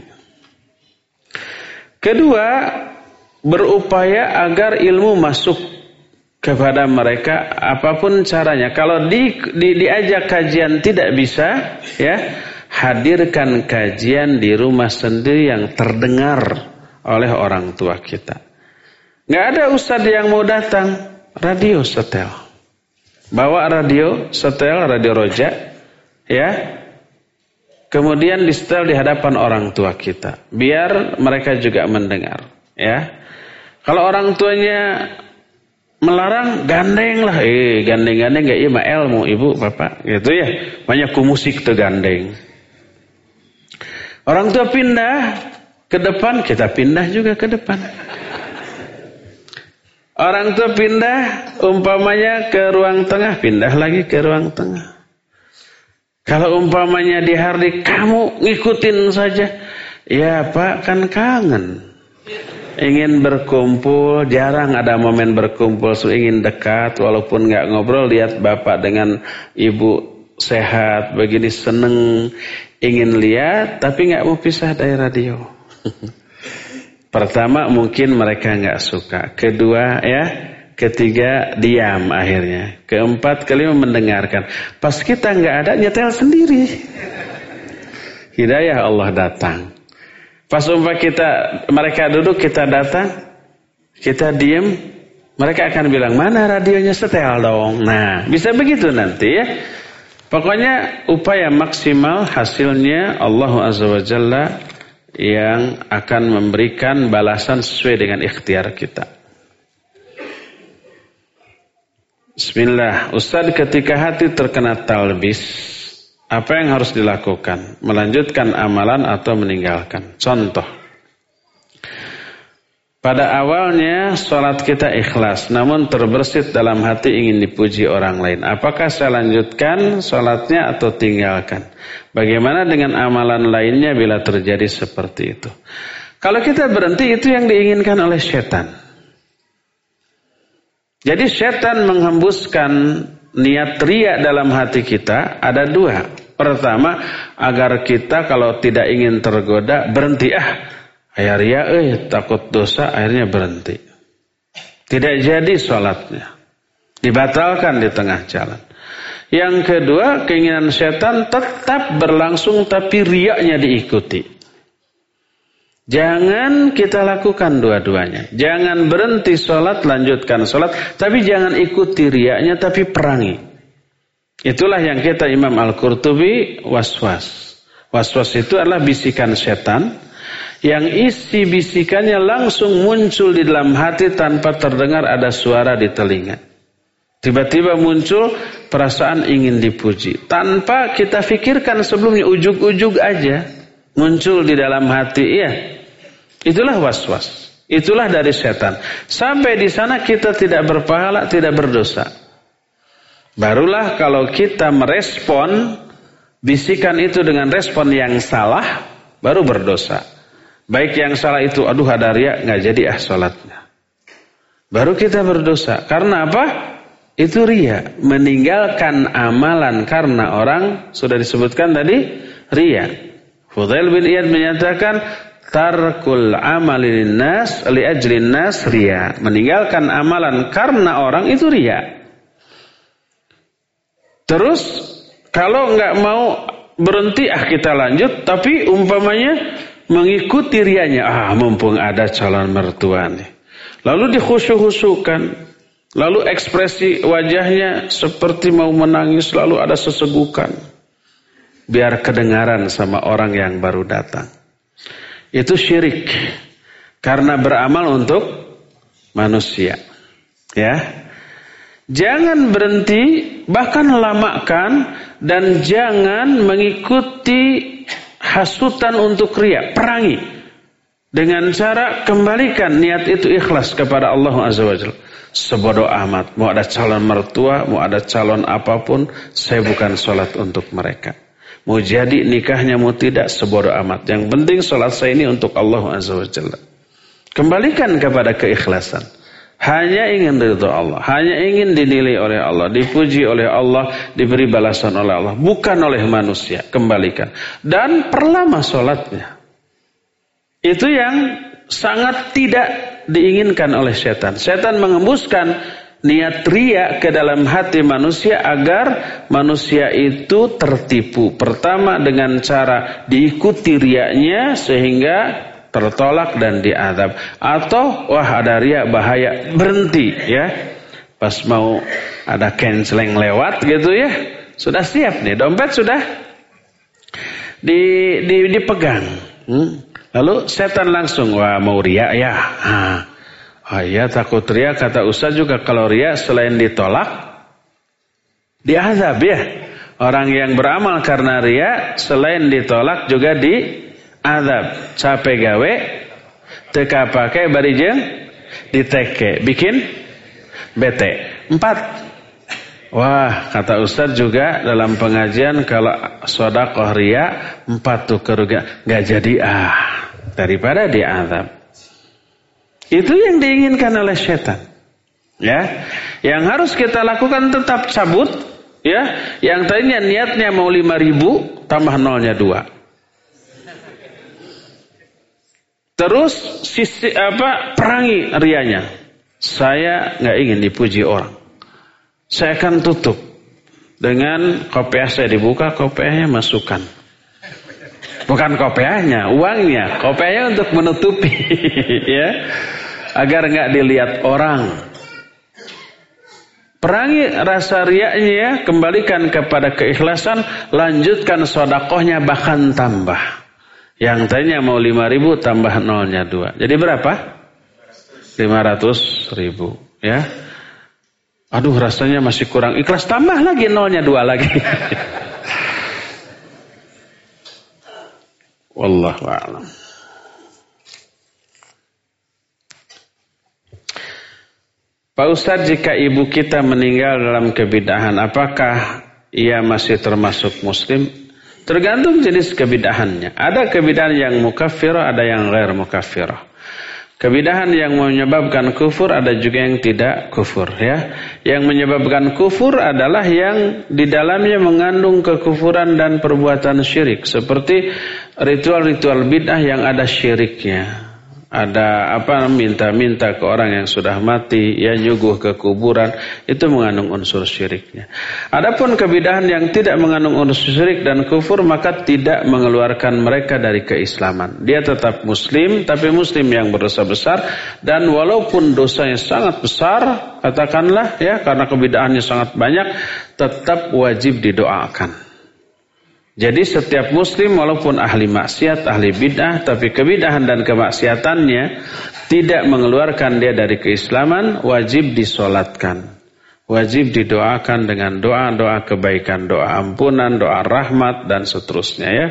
Kedua, berupaya agar ilmu masuk kepada mereka apapun caranya. Kalau di, di, diajak kajian tidak bisa, ya, hadirkan kajian di rumah sendiri yang terdengar oleh orang tua kita. Nggak ada ustadz yang mau datang, radio setel. Bawa radio setel, radio Roja, ya. Kemudian di setel di hadapan orang tua kita, biar mereka juga mendengar, ya. Kalau orang tuanya melarang, gandeng lah, eh gandeng-gandeng gak iya mah ilmu ibu bapak, gitu ya. Banyak ku musik tuh gandeng. Orang tua pindah ke depan, kita pindah juga ke depan. Orang tua pindah umpamanya ke ruang tengah, pindah lagi ke ruang tengah. Kalau umpamanya di Hardik, kamu ngikutin saja. Ya Pak, kan kangen. Ingin berkumpul, jarang ada momen berkumpul. So ingin dekat, walaupun gak ngobrol, lihat Bapak dengan Ibu sehat, begini seneng. Ingin lihat, tapi gak mau pisah dari radio. Pertama, mungkin mereka gak suka. Kedua, ya. Ketiga, diam akhirnya. Keempat, kelima mendengarkan. Pas kita nggak ada, nyetel sendiri. Hidayah Allah datang. Pas umpah kita, mereka duduk, kita datang, kita diam, mereka akan bilang, mana radionya, setel dong. Nah, bisa begitu nanti ya. Pokoknya upaya maksimal, hasilnya Allah Azza wa Jalla yang akan memberikan balasan sesuai dengan ikhtiar kita. Bismillah. Ustaz, ketika hati terkena talbis, apa yang harus dilakukan? Melanjutkan amalan atau meninggalkan? Contoh. Pada awalnya sholat kita ikhlas, namun terbersit dalam hati ingin dipuji orang lain. Apakah saya lanjutkan sholatnya atau tinggalkan? Bagaimana dengan amalan lainnya bila terjadi seperti itu? Kalau kita berhenti, itu yang diinginkan oleh setan. Jadi setan menghembuskan niat riya dalam hati kita ada dua. Pertama, agar kita kalau tidak ingin tergoda, berhenti. Ah, ayah ria, eh, takut dosa, akhirnya berhenti. Tidak jadi sholatnya. Dibatalkan di tengah jalan. Yang kedua, keinginan setan tetap berlangsung tapi riaknya diikuti. Jangan kita lakukan dua-duanya. Jangan berhenti sholat, lanjutkan sholat. Tapi jangan ikuti riaknya, tapi perangi. Itulah yang kata Imam Al-Qurtubi, waswas. Waswas itu adalah bisikan setan yang isi bisikannya langsung muncul di dalam hati tanpa terdengar ada suara di telinga. Tiba-tiba muncul perasaan ingin dipuji. Tanpa kita fikirkan sebelumnya, ujug-ujug aja muncul di dalam hati. Iya, itulah waswas. Itulah dari setan. Sampai di sana kita tidak berpahala, tidak berdosa. Barulah kalau kita merespon bisikan itu dengan respon yang salah, baru berdosa. Baik yang salah itu, aduh ada riya, nggak jadi ah sholatnya. Baru kita berdosa. Karena apa? Itu riya. Meninggalkan amalan karena orang, sudah disebutkan tadi, riya. Fudail bin Iyad menyatakan, tarkul amali linnas li ajlin nas riya. Meninggalkan amalan karena orang itu riya. Terus kalau nggak mau berhenti, ah kita lanjut, tapi umpamanya mengikuti rianya, ah mumpung ada calon mertua nih. Lalu dikhusyuk-khusyukan, lalu ekspresi wajahnya seperti mau menangis, lalu ada sesegukan. Biar kedengaran sama orang yang baru datang. Itu syirik. Karena beramal untuk manusia. Ya. Jangan berhenti, bahkan lamakan, dan jangan mengikuti hasutan untuk riya. Perangi dengan cara kembalikan niat itu ikhlas kepada Allah Azza wa Jalla. Sebodoh amat, mau ada calon mertua, mau ada calon apapun, saya bukan sholat untuk mereka. Mau jadi nikahnya mau tidak, sebodoh amat. Yang penting sholat saya ini untuk Allah Azza wa Jalla. Kembalikan kepada keikhlasan. Hanya ingin ridha Allah, hanya ingin dinilai oleh Allah, dipuji oleh Allah, diberi balasan oleh Allah, bukan oleh manusia. Kembalikan dan perlama sholatnya. Itu yang sangat tidak diinginkan oleh setan. Setan mengembuskan niat riya ke dalam hati manusia agar manusia itu tertipu. Pertama dengan cara diikuti riyanya sehingga tertolak dan diadab. Atau wah ada riya bahaya, berhenti ya. Pas mau ada canceling lewat gitu ya, sudah siap nih, dompet sudah di, di, dipegang. Hmm. Lalu setan langsung, wah mau riya ya. Ah. Oh iya takut riya, kata Ustaz juga kalau riya selain ditolak diazab ya. Orang yang beramal karena riya selain ditolak juga di azab. Capek gawe teka pakai barijeng diteke bikin bete. Empat. Wah kata Ustaz juga dalam pengajian kalau sedekah riya empat tuh kerugian, nggak jadi ah daripada diazab. Itu yang diinginkan oleh setan. Ya, yang harus kita lakukan tetap cabut. Ya, yang tadinya niatnya mau lima ribu tambah nolnya dua. Terus sisi apa perangi rianya. Saya nggak ingin dipuji orang. Saya akan tutup dengan kopiah saya dibuka, kopiahnya masukkan. Bukan kopiahnya, uangnya. Kopiahnya untuk menutupi, ya, agar nggak dilihat orang. Perangi rasa riaknya ya, kembalikan kepada keikhlasan, lanjutkan sedekahnya bahkan tambah. Yang tadinya mau lima ribu tambah nolnya dua. Jadi berapa? lima ratus ribu. Ya. Aduh rasanya masih kurang ikhlas, tambah lagi nolnya dua lagi. Wallahu a'lam. Pak Ustadz, jika ibu kita meninggal dalam kebidahan, apakah ia masih termasuk muslim? Tergantung jenis kebidahannya. Ada kebidahan yang mukaffirah, ada yang ghair mukaffirah. Kebidahan yang menyebabkan kufur, ada juga yang tidak kufur, ya. Yang menyebabkan kufur adalah yang di dalamnya mengandung kekufuran dan perbuatan syirik, seperti ritual-ritual bid'ah yang ada syiriknya. Ada apa, minta-minta ke orang yang sudah mati, ya, nyuguh ke kuburan, itu mengandung unsur syiriknya. Adapun kebidahan yang tidak mengandung unsur syirik dan kufur, maka tidak mengeluarkan mereka dari keislaman. Dia tetap muslim, tapi muslim yang berdosa besar, dan walaupun dosanya sangat besar, katakanlah, ya, karena kebidahannya sangat banyak, tetap wajib didoakan. Jadi setiap muslim walaupun ahli maksiat, ahli bid'ah, tapi kebidahan dan kemaksiatannya tidak mengeluarkan dia dari keislaman, wajib disolatkan. Wajib didoakan dengan doa-doa kebaikan, doa ampunan, doa rahmat, dan seterusnya, ya.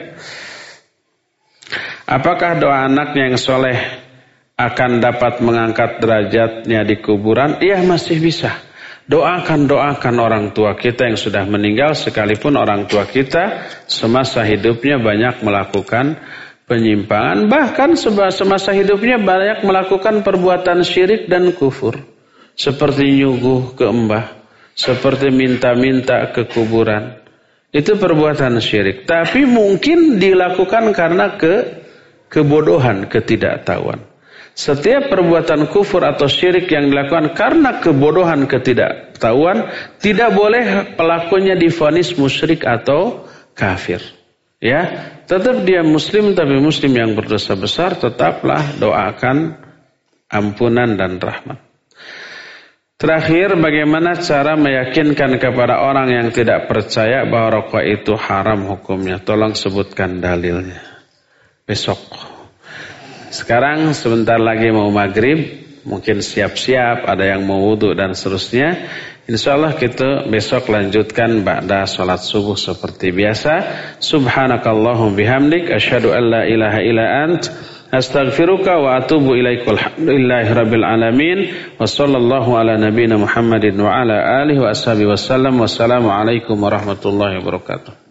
Apakah doa anaknya yang soleh akan dapat mengangkat derajatnya di kuburan? Iya, masih bisa. Doakan, doakan orang tua kita yang sudah meninggal, sekalipun orang tua kita semasa hidupnya banyak melakukan penyimpangan, bahkan semasa hidupnya banyak melakukan perbuatan syirik dan kufur, seperti nyuguh ke embah, seperti minta-minta ke kuburan. Itu perbuatan syirik, tapi mungkin dilakukan karena ke kebodohan, ketidaktahuan. Setiap perbuatan kufur atau syirik yang dilakukan karena kebodohan, ketidaktahuan, tidak boleh pelakunya divonis musyrik atau kafir. Ya, tetap dia muslim, tapi muslim yang berdosa besar, tetaplah doakan ampunan dan rahmat. Terakhir, bagaimana cara meyakinkan kepada orang yang tidak percaya bahwa rokok itu haram hukumnya? Tolong sebutkan dalilnya. Besok. Sekarang sebentar lagi mau maghrib, mungkin siap-siap, ada yang mau wudhu dan seterusnya. Insyaallah kita besok lanjutkan ba'da salat subuh seperti biasa. Subhanakallahum bihamdik, asyhadu an la ilaha illa ant, astaghfiruka wa atubu ilaik. Walhamdulillahi rabbil alamin. Wa sallallahu ala nabiyyina Muhammadin wa ala alihi wa ashabihi wasallam. Wassalamu alaikum warahmatullahi wabarakatuh.